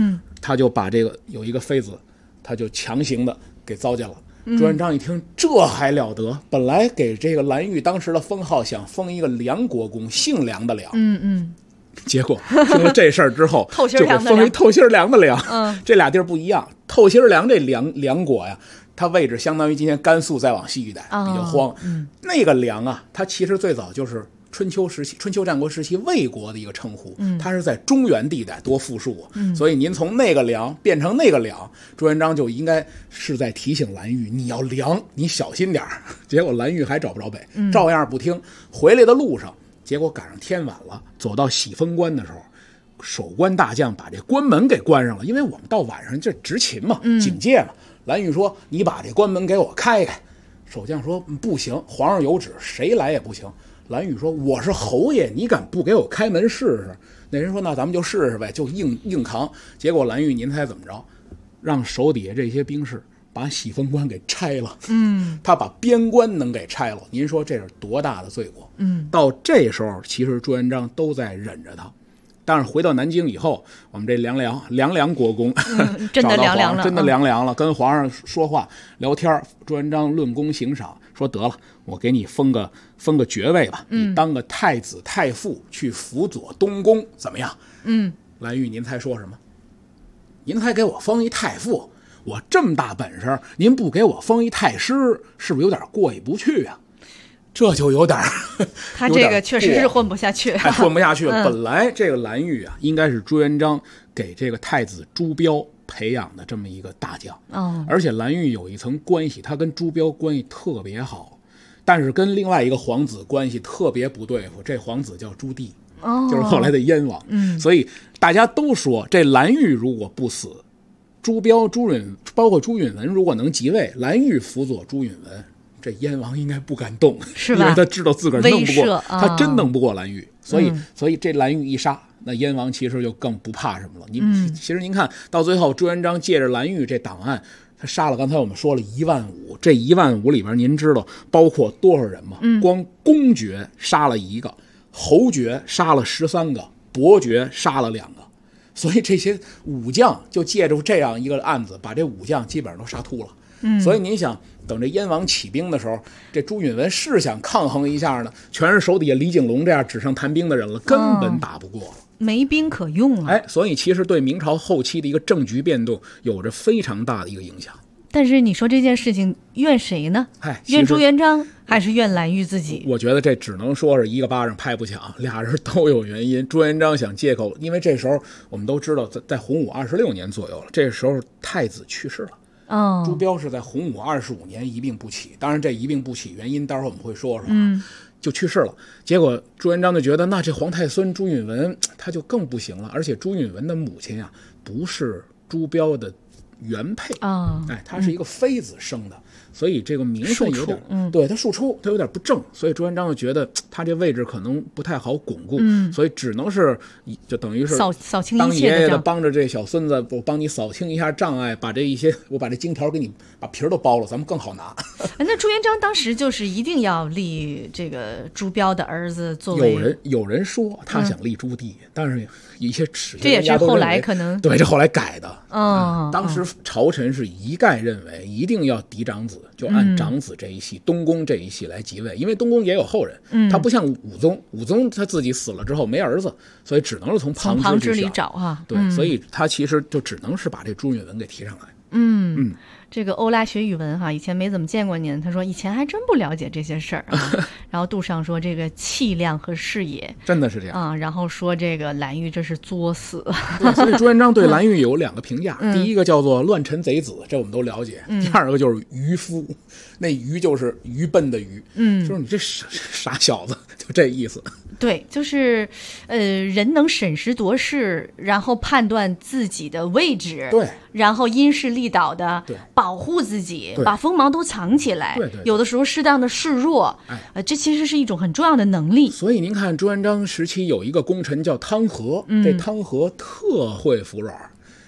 他就把这个有一个妃子，他就强行的给糟践了。朱元璋一听，这还了得！本来给这个蓝玉当时的封号想封一个梁国公，姓梁的梁，结果听了这事儿之后，就给封为透心凉的凉。这俩地儿不一样，透心凉这梁国呀，它位置相当于今天甘肃再往西一带，比较荒。那个梁啊，它其实最早就是春秋战国时期魏国的一个称呼，它是在中原地带多富庶，所以您从那个梁变成那个梁，朱元璋就应该是在提醒蓝玉，你要凉，你小心点儿。结果蓝玉还找不着北，照样不听。回来的路上，结果赶上天晚了，走到喜峰关的时候，守关大将把这关门给关上了，因为我们到晚上这执勤嘛，警戒嘛。蓝玉说：“你把这关门给我开开。”守将说：“不行，皇上有旨，谁来也不行。”蓝玉说：“我是侯爷，你敢不给我开门试试？”那人说：“那咱们就试试呗，就硬扛。”结果蓝玉您猜怎么着？让手底下这些兵士把喜峰关给拆了。他把边关能给拆了。您说这是多大的罪过？到这时候，其实朱元璋都在忍着他。但是回到南京以后，我们这梁国公， 真的凉凉了， 真的凉凉了。跟皇上说话聊天，朱元璋论功行赏，说得了，我给你封个爵位吧，你当个太子太傅，去辅佐东宫，怎么样？蓝玉，您猜说什么？您还给我封一太傅？我这么大本事，您不给我封一太师，是不是有点过意不去啊？这就有点他这个确实是混不下去， 混不下去。本来这个蓝玉啊，应该是朱元璋给这个太子朱标培养的这么一个大将，而且蓝玉有一层关系，他跟朱标关系特别好，但是跟另外一个皇子关系特别不对付。这皇子叫朱棣，就是后来的燕王。所以大家都说，这蓝玉如果不死，朱标、包括朱允文如果能即位，蓝玉辅佐朱允文，这燕王应该不敢动， 是吧？ 因为他知道自个儿弄不过，他真弄不过蓝玉，所以这蓝玉一杀，那燕王其实就更不怕什么了。其实您看到最后，朱元璋借着蓝玉这档案，他杀了刚才我们说了15000，这15000里边您知道包括多少人吗？光公爵杀了1个，侯爵杀了13个，伯爵杀了2个。所以这些武将就借着这样一个案子，把这武将基本上都杀秃了。所以您想，等这燕王起兵的时候，这朱允文是想抗衡一下呢，全是手底下李景龙这样纸上谈兵的人了，根本打不过了， 没兵可用了。 所以其实对明朝后期的一个政局变动有着非常大的一个影响。 但是你说这件事情怨谁呢？怨朱元璋还是怨蓝玉自己？ 我觉得这只能说是一个巴掌拍不响，俩人都有原因。朱元璋想借口，因为这时候我们都知道，在洪武26年左右了，这时候太子去世了。朱标是在洪武25年一病不起，当然这一病不起原因待会儿我们会说说，就去世了。结果朱元璋就觉得，那这皇太孙朱允文他就更不行了，而且朱允文的母亲啊不是朱标的原配她是一个妃子生的，所以这个名分有点对他庶出，他有点不正，所以朱元璋就觉得他这位置可能不太好巩固，所以只能是就等于是扫清当一切的爷爷的帮着这小孙子，我帮你扫清一下障碍，把我把这金条给你把皮儿都剥了，咱们更好拿。 那朱元璋当时就是一定要立这个朱标的儿子作为， 有人说他想立朱棣，但是一些史这也是后来可能对，这后来改的。当时朝臣是一概认为一定要嫡长子，就按长子这一系、东宫这一系来即位，因为东宫也有后人，他不像武宗他自己死了之后没儿子，所以只能是从旁支里找哈。 对，所以他其实就只能是把这朱允文给提上来。 这个欧拉学语文哈，以前没怎么见过您。他说以前还真不了解这些事儿然后杜尚说这个气量和视野真的是这样然后说这个蓝玉这是作死。 对，所以朱元璋对蓝玉有2个评价，第一个叫做乱臣贼子，这我们都了解；第二个就是愚夫，那愚就是愚笨的愚，就是你这傻小子，就这意思。 对，就是人能审时度势，然后判断自己的位置， 对， 然后因势利导的保护自己，把锋芒都藏起来，有的时候适当的示弱，这其实是一种很重要的能力。 所以您看朱元璋时期有一个功臣叫汤和，这汤和特会服软，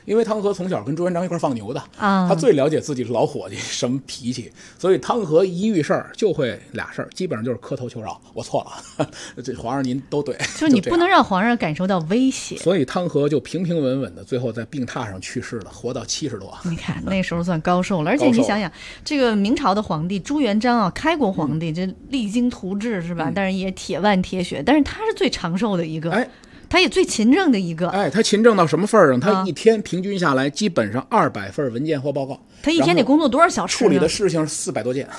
因为汤和从小跟朱元璋一块放牛的他最了解自己老伙计什么脾气，所以汤和一遇事儿就会俩事儿，基本上就是磕头求饶，我错了，这皇上您都对， 就是你不能让皇上感受到威胁， 所以汤和就平平稳稳的，最后在病榻上去世了，活到70多。 你看那时候算高寿了，而且你想想，这个明朝的皇帝朱元璋啊，开国皇帝，这励精图治是吧？但是也铁腕铁血，但是他是最长寿的一个。他也最勤政的一个， 他勤政到什么份儿上？他一天平均下来，基本上200份文件或报告。 他一天得工作多少小时？ 处理的事情是400多件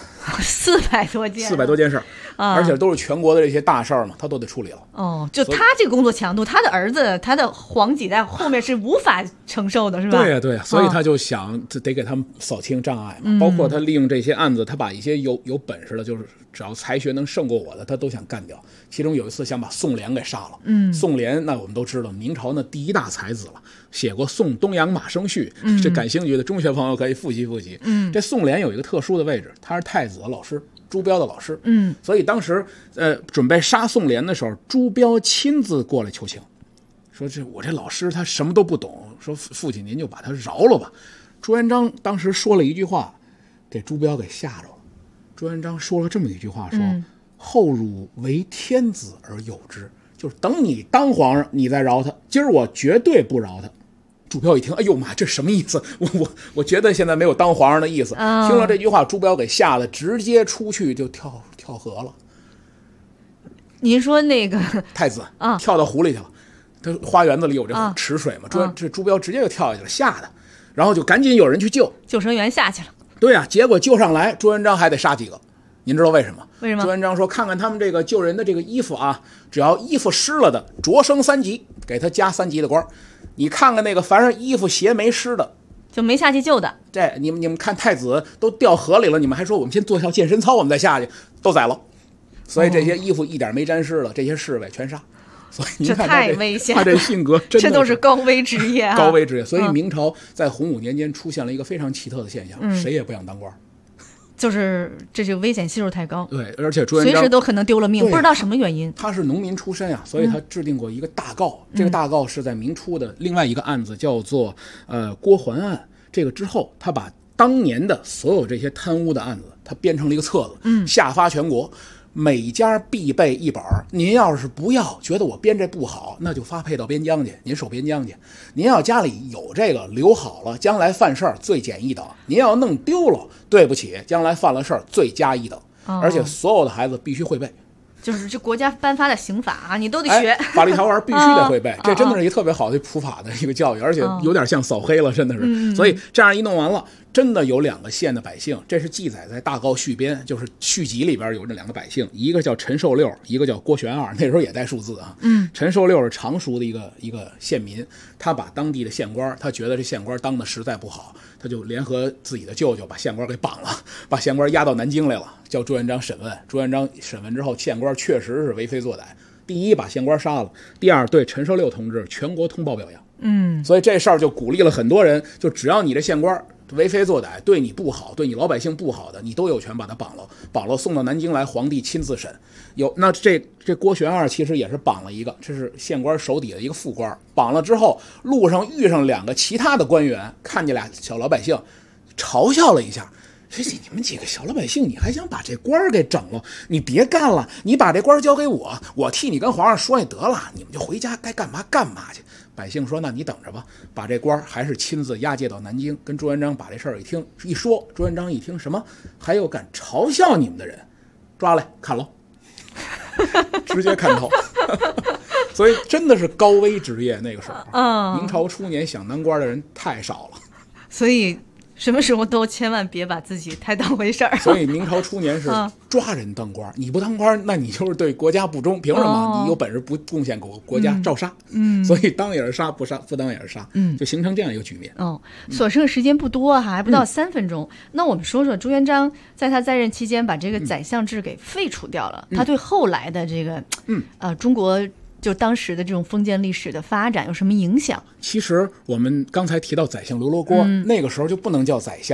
，400多件 ，400多件事儿，而且都是全国的这些大事儿嘛，他都得处理了。 就他这个工作强度，他的儿子，他的皇几代后面是无法承受的，是吧？ 对呀，所以他就想得给他们扫清障碍嘛。包括他利用这些案子，他把一些有本事的，就是只要才学能胜过我的，他都想干掉。其中有一次想把宋濂给杀了。宋濂那我们都知道，明朝那第一大才子了，写过《宋东阳马生序》，这感兴趣的中学朋友可以复习复习。这宋濂有一个特殊的位置，他是太子的老师，朱标的老师。所以当时准备杀宋濂的时候，朱标亲自过来求情，说我这老师他什么都不懂，说父亲您就把他饶了吧。朱元璋当时说了一句话，给朱标给吓着了。朱元璋说了这么一句话，说后汝为天子而有之，就是等你当皇上你再饶他，今儿我绝对不饶他。朱标一听，哎呦妈，这什么意思？我觉得现在没有当皇上的意思。听了这句话，朱标给吓得直接出去就跳河了。 您说那个太子跳到湖里去了，他花园子里有这池水嘛，这朱标直接就跳下去了，吓得，然后就赶紧有人去救， 救生员下去了。 对啊，结果救上来，朱元璋还得杀几个。您知道为什么？ 为什么？ 朱元璋说，看看他们这个救人的这个衣服啊，只要衣服湿了的，擢升3级，给他加3级的官。你看看那个，凡是衣服鞋没湿的， 就没下去救的。 这你们看太子都掉河里了，你们还说我们先做跳健身操，我们再下去，都宰了。所以这些衣服一点没沾湿了，这些侍卫全杀。所以您看这太危险了， 他这性格真的这都是高危职业啊， 高危职业。所以明朝在洪武年间出现了一个非常奇特的现象，谁也不想当官。 就是这就危险系数太高， 对，而且朱元璋随时都可能丢了命，不知道什么原因。 他是农民出身啊，所以他制定过一个大告，这个大告是在明初的另外一个案子叫做郭桓案。这个之后，他把当年的所有这些贪污的案子，他编成了一个册子，下发全国。每家必备一本，您要是不要，觉得我编这不好，那就发配到边疆去，您守边疆去。您要家里有这个留好了，将来犯事儿最减1等；您要弄丢了，对不起，将来犯了事儿最加1等。而且所有的孩子必须会背。 就是这国家颁发的刑法啊，你都得学。 法律条文必须得会背，这真的是一特别好的普法的一个教育，而且有点像扫黑了，真的是。所以这样一弄完了，真的有2个县的百姓，这是记载在大诰续编，就是续集里边有这2个百姓，一个叫陈寿六，一个叫郭玄二，那时候也带数字啊。陈寿六是常熟的一个县民，他把当地的县官，他觉得这县官当的实在不好，他就联合自己的舅舅把县官给绑了，把县官押到南京来了，叫朱元璋审问。朱元璋审问之后，县官确实是为非作歹，第一把县官杀了，第二对陈寿六同志全国通报表扬。所以这事儿就鼓励了很多人，就只要你这县官为非作歹，对你不好，对你老百姓不好的，你都有权把他绑了送到南京来，皇帝亲自审。那这郭玄二其实也是绑了一个，这是县官手底的一个副官，绑了之后，路上遇上2个其他的官员，看见俩小老百姓，嘲笑了一下。你们几个小老百姓，你还想把这官给整了？你别干了，你把这官交给我，我替你跟皇上说就得了，你们就回家该干嘛干嘛去。百姓说，那你等着吧，把这官还是亲自押解到南京，跟朱元璋把这事儿一说，朱元璋一听，什么还有敢嘲笑你们的人，抓来砍了，直接砍头。所以真的是高危职业，那个时候明朝初年想当官的人太少了， 所以什么时候都千万别把自己太当回事儿。 所以明朝初年是抓人当官，你不当官，那你就是对国家不忠，凭什么？你有本事不贡献国家，照杀。所以当也是杀，不当也是杀，就形成这样一个局面。 所剩时间不多，还不到3分钟。那我们说说朱元璋在他在任期间把这个宰相制给废除掉了，他对后来的这个中国就当时的这种封建历史的发展有什么影响？ 其实我们刚才提到宰相刘罗锅，那个时候就不能叫宰相了，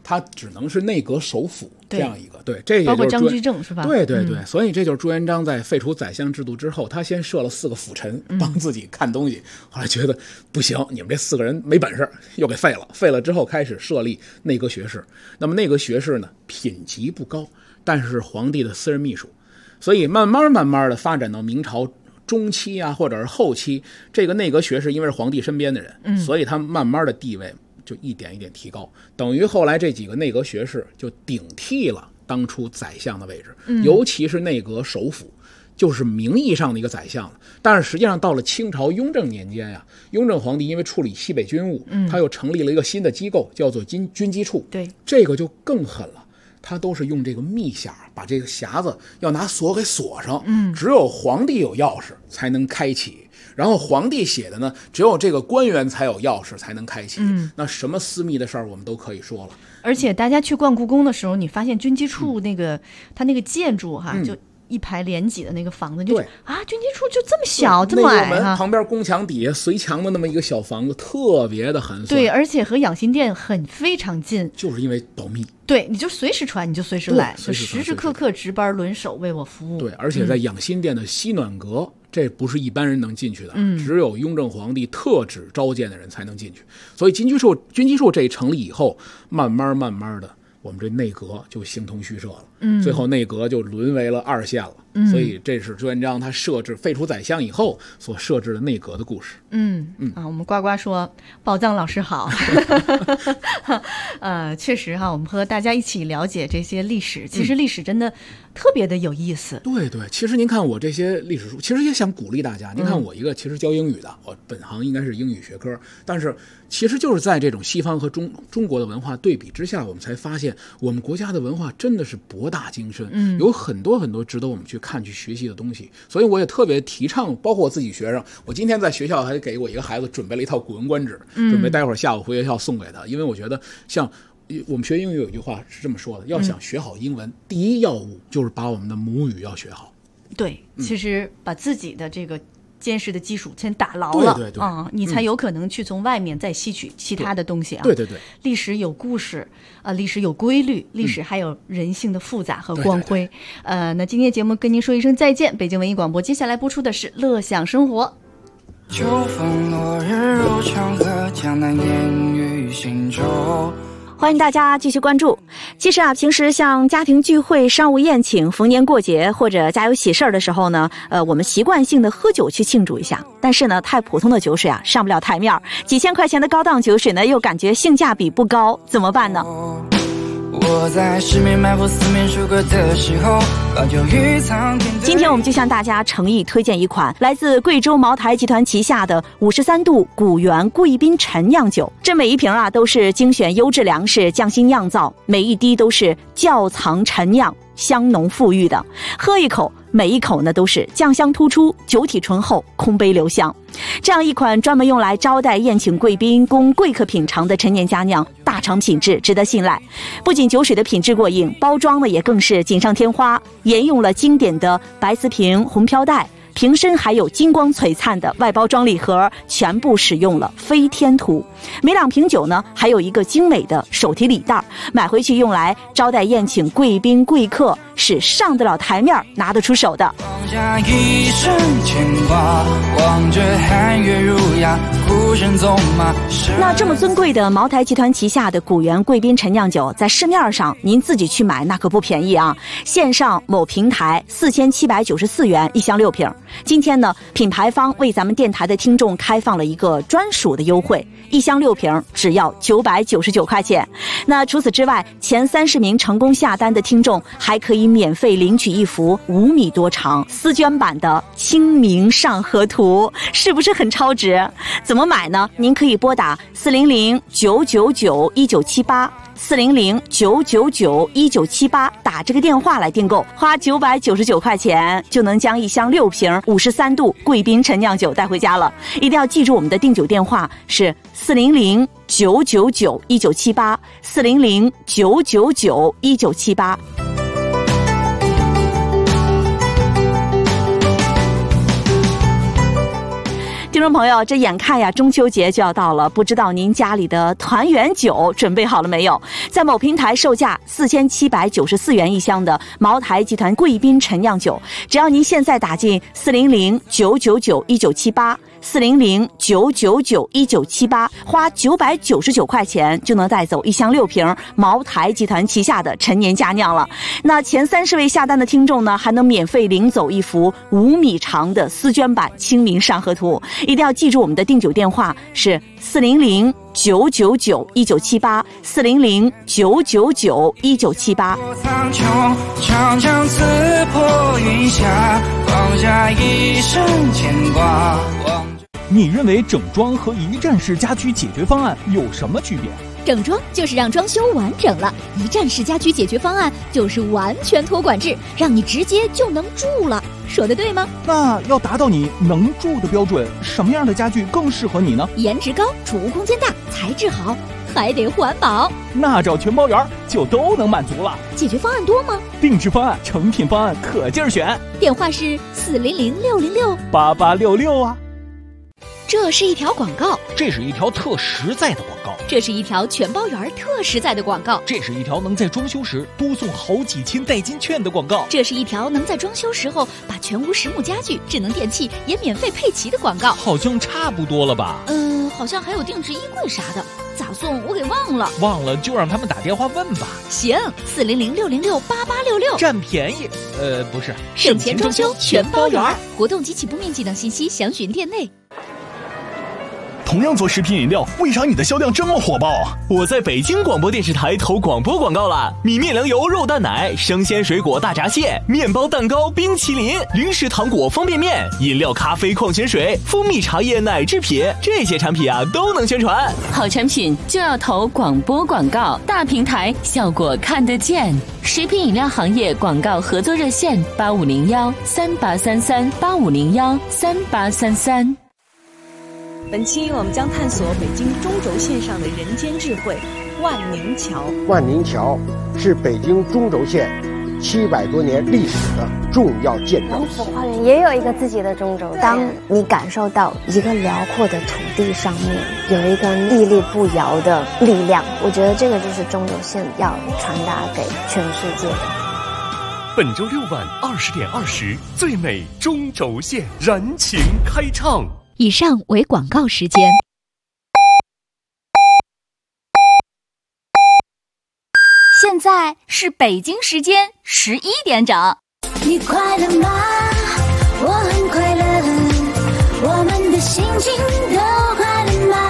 他只能是内阁首辅这样一个。对，这也就是包括张居正是吧？ 对对对，所以这就是朱元璋在废除宰相制度之后，他先设了4个辅臣帮自己看东西，后来觉得不行，你们这4个人没本事，又给废了。废了之后开始设立内阁学士，那么内阁学士呢品级不高，但是皇帝的私人秘书，所以慢慢的发展到明朝中期啊，或者是后期，这个内阁学士因为是皇帝身边的人，所以他慢慢的地位就一点一点提高，等于后来这几个内阁学士就顶替了当初宰相的位置，尤其是内阁首辅，就是名义上的一个宰相了。但是实际上到了清朝雍正年间呀，雍正皇帝因为处理西北军务，他又成立了一个新的机构，叫做军机处。 对， 这个就更狠了。他都是用这个密匣，把这个匣子要拿锁给锁上，只有皇帝有钥匙才能开启。然后皇帝写的呢，只有这个官员才有钥匙才能开启。那什么私密的事儿我们都可以说了。 而且大家去逛故宫的时候，你发现军机处那个它那个建筑哈，就一排连几的那个房子，就啊，军机处就这么小这么矮哈， 旁边宫墙底下随墙的那么一个小房子，特别的寒酸。 对，而且和养心殿非常近， 就是因为保密。 对，你就随时传，你就随时来，就时时刻刻值班轮守为我服务。 对，而且在养心殿的西暖阁，这不是一般人能进去的，只有雍正皇帝特旨召见的人才能进去。所以军机处这一成立以后，慢慢的，我们这内阁就形同虚设了。最后内阁就沦为了2线了。所以这是朱元璋他设置废除宰相以后所设置的内阁的故事。 我们呱呱说宝藏老师好。确实哈，我们和大家一起了解这些历史，其实历史真的特别的有意思。 对对，其实您看我这些历史书，其实也想鼓励大家。您看我一个其实教英语的，我本行应该是英语学科，但是其实就是在这种西方和中国的文化对比之下，我们才发现我们国家的文化真的是博大精深，有很多值得我们去看去学习的东西。所以我也特别提倡，包括我自己学生，我今天在学校还给我一个孩子准备了一套《古文观止》，准备待会儿下午回学校送给他。因为我觉得像我们学英语有一句话是这么说的，要想学好英文，第一要务就是把我们的母语要学好。 对，其实把自己的这个坚实的基础先打牢了， 对你才有可能去从外面再吸取其他的东西啊。 对， 历史有故事历史有规律，历史还有人性的复杂和光辉。那今天节目跟您说一声再见。北京文艺广播接下来播出的是《乐享生活》。 秋风落日入长河，江南烟雨行舟。 欢迎大家继续关注。其实啊，平时像家庭聚会、商务宴请、逢年过节或者家有喜事儿的时候呢，我们习惯性的喝酒去庆祝一下。但是呢，太普通的酒水啊，上不了台面，几千块钱的高档酒水呢，又感觉性价比不高，怎么办呢？ 我在十面埋伏四面楚歌的时候，把酒与苍天。 今天我们就向大家诚意推荐一款来自贵州茅台集团旗下的53度古原贵宾陈酿酒。这每一瓶啊都是精选优质粮食匠心酿造，每一滴都是窖藏陈酿，香浓馥郁的。喝一口，每一口呢都是酱香突出，酒体醇厚，空杯留香。这样一款专门用来招待宴请贵宾、供贵客品尝的陈年佳酿，大厂品质，值得信赖。不仅酒水的品质过硬，包装呢也更是锦上添花，沿用了经典的白瓷瓶、红飘带。瓶身还有金光璀璨的外包装礼盒，全部使用了飞天图。每2瓶酒呢，还有一个精美的手提礼袋，买回去用来招待宴请贵宾贵客，是上得了台面、拿得出手的。 放下一生牵挂，望着寒月如牙，孤身纵马。 那这么尊贵的茅台集团旗下的古原贵宾陈酿酒，在市面上您自己去买那可不便宜啊！线上某平台4794元1箱6瓶。今天呢，品牌方为咱们电台的听众开放了一个专属的优惠，1箱6瓶只要999块钱。那除此之外，前30名成功下单的听众还可以免费领取一幅5米多长丝绢版的清明上河图，是不是很超值？怎么买呢？您可以拨打400-999-1978，400-999-1978打这个电话来订购，花999块钱就能将1箱6瓶53度贵宾陈酿酒带回家了。一定要记住我们的订酒电话是400-999-1978，400-999-1978。 听众朋友，这眼看呀中秋节就要到了，不知道您家里的团圆酒准备好了没有？在某平台售价4794元一箱的茅台集团贵宾陈酿酒，只要您现在打进400-999-1978，400-999-1978，花999块钱就能带走1箱6瓶茅台集团旗下的陈年佳酿了。那前30位下单的听众呢，还能免费领走一幅5米长的丝绢版清明上河图。一定要记住我们的订酒电话是400-999-1978，400-999-1978。 长枪刺破云霞，放下一生牵挂。 你认为整装和一站式家居解决方案有什么区别？ 整装就是让装修完整了，一站式家居解决方案就是完全托管制，让你直接就能住了。说的对吗？ 那要达到你能住的标准，什么样的家具更适合你呢？ 颜值高，储物空间大，材质好，还得环保。 那找全包园就都能满足了。 解决方案多吗？ 定制方案、成品方案可劲儿选。 电话是400-606-8866 啊。 这是一条广告， 这是一条特实在的广告， 这是一条全包园特实在的广告， 这是一条能在装修时多送好几千代金券的广告， 这是一条能在装修时候把全屋实木家具、智能电器也免费配齐的广告。 好像差不多了吧？ 好像还有定制衣柜啥的，咋送我给忘了。 忘了就让他们打电话问吧。 行，400-606-8866， 占便宜。不是， 省钱装修全包园，活动及起步面积等信息详询店内。 同样做食品饮料，为啥你的销量这么火爆啊？我在北京广播电视台投广播广告了，米面粮油肉蛋奶、生鲜水果大闸蟹、面包蛋糕、冰淇淋、零食糖果方便面、饮料咖啡矿泉水、蜂蜜茶叶奶制品，这些产品啊都能宣传。 好产品就要投广播广告，大平台效果看得见。食品饮料行业广告合作热线8501-3833-8501-3833。 本期我们将探索北京中轴线上的人间智慧——万宁桥。 万宁桥是北京中轴线700多年历史的重要建筑。 王府花园也有一个自己的中轴线。当你感受到一个辽阔的土地上面有一个屹立不摇的力量，我觉得这个就是中轴线要传达给全世界的。 本周6晚20点20，最美中轴线燃情开唱。 以上为广告时间。现在是北京时间11点整。 你快乐吗？我很快乐，我们的心情都快乐吗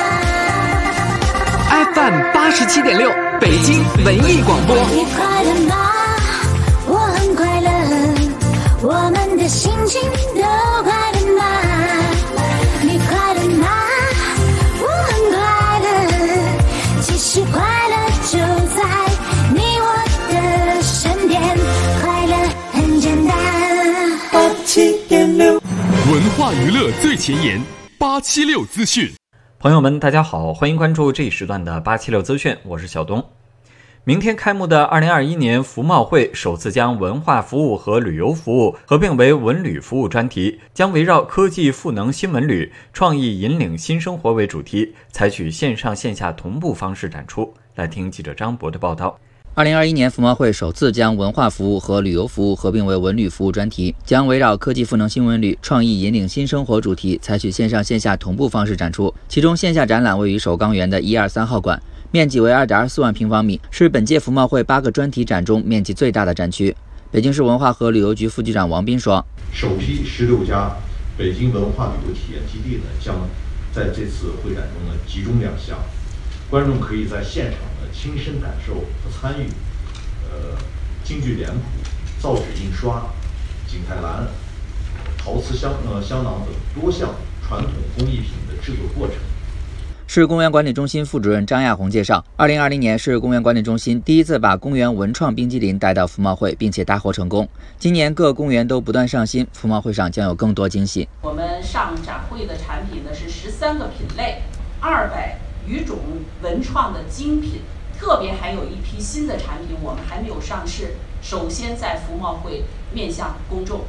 ？FM 87.6，北京文艺广播。 你快乐吗？我很快乐，我们的心情都快乐吗？你快乐吗？我很快乐，其实快乐就在你我的身边，快乐很简单。87.6， 文化娱乐最前沿，876资讯。 朋友们，大家好，欢迎关注这一时段的876资讯，我是小东。明天开幕的2021年服贸会首次将文化服务和旅游服务合并为文旅服务专题，将围绕科技赋能新文旅、创意引领新生活为主题，采取线上线下同步方式展出。来听记者张博的报道。 2021年服贸会首次将文化服务和旅游服务合并为文旅服务专题，将围绕科技赋能新文旅、创意引领新生活主题，采取线上线下同步方式展出。其中线下展览位于首钢园的123号馆，面积为2.24万平方米，是本届服贸会8个专题展中面积最大的展区。北京市文化和旅游局副局长王斌说， 首批16家北京文化旅游体验基地呢，将在这次会展中呢集中亮相，观众可以在现场呢亲身感受和参与京剧脸谱、造纸印刷、景泰蓝、陶瓷香囊等多项传统工艺品的制作过程。 市公园管理中心副主任张亚红介绍，2020年市公园管理中心第一次把公园文创冰激凌带到服贸会，并且大获成功。今年各公园都不断上新，服贸会上将有更多惊喜。 我们上展会的产品呢是13个品类，200余种文创的精品，特别还有一批新的产品我们还没有上市，首先在服贸会面向公众。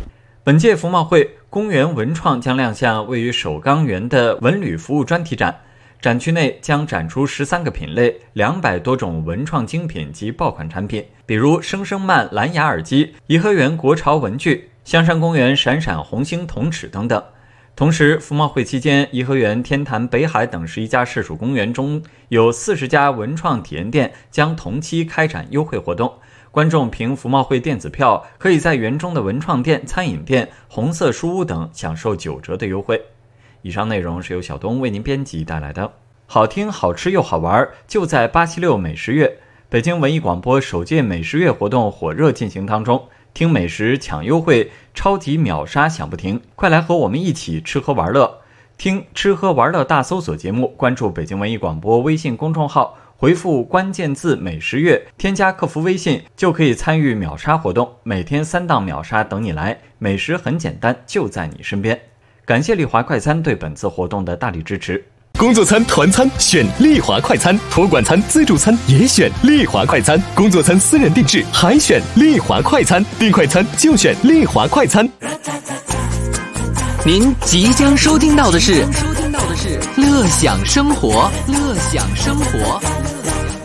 本届服贸会，公园文创将亮相位于首钢园的文旅服务专题展，展区内将展出13个品类，200多种文创精品及爆款产品，比如声声慢蓝牙耳机、颐和园国潮文具、香山公园闪闪红星铜尺等等。同时，服贸会期间，颐和园、天坛、北海等11家市属公园中有40家文创体验店将同期开展优惠活动。观众凭服贸会电子票，可以在园中的文创店、餐饮店、红色书屋等享受9折的优惠。以上内容是由小东为您编辑带来的，好听、好吃又好玩，就在876美食月。北京文艺广播首届美食月活动火热进行当中，听美食抢优惠，超级秒杀响不停，快来和我们一起吃喝玩乐。听吃喝玩乐大搜索节目，关注北京文艺广播微信公众号，回复关键字美食月，添加客服微信就可以参与秒杀活动，每天3档秒杀等你来，美食很简单，就在你身边。感谢丽华快餐对本次活动的大力支持。 工作餐、团餐选丽华快餐，托管餐、自助餐也选丽华快餐，工作餐私人定制还选丽华快餐，订快餐就选丽华快餐。 您即将收听到的是乐享生活，乐享生活。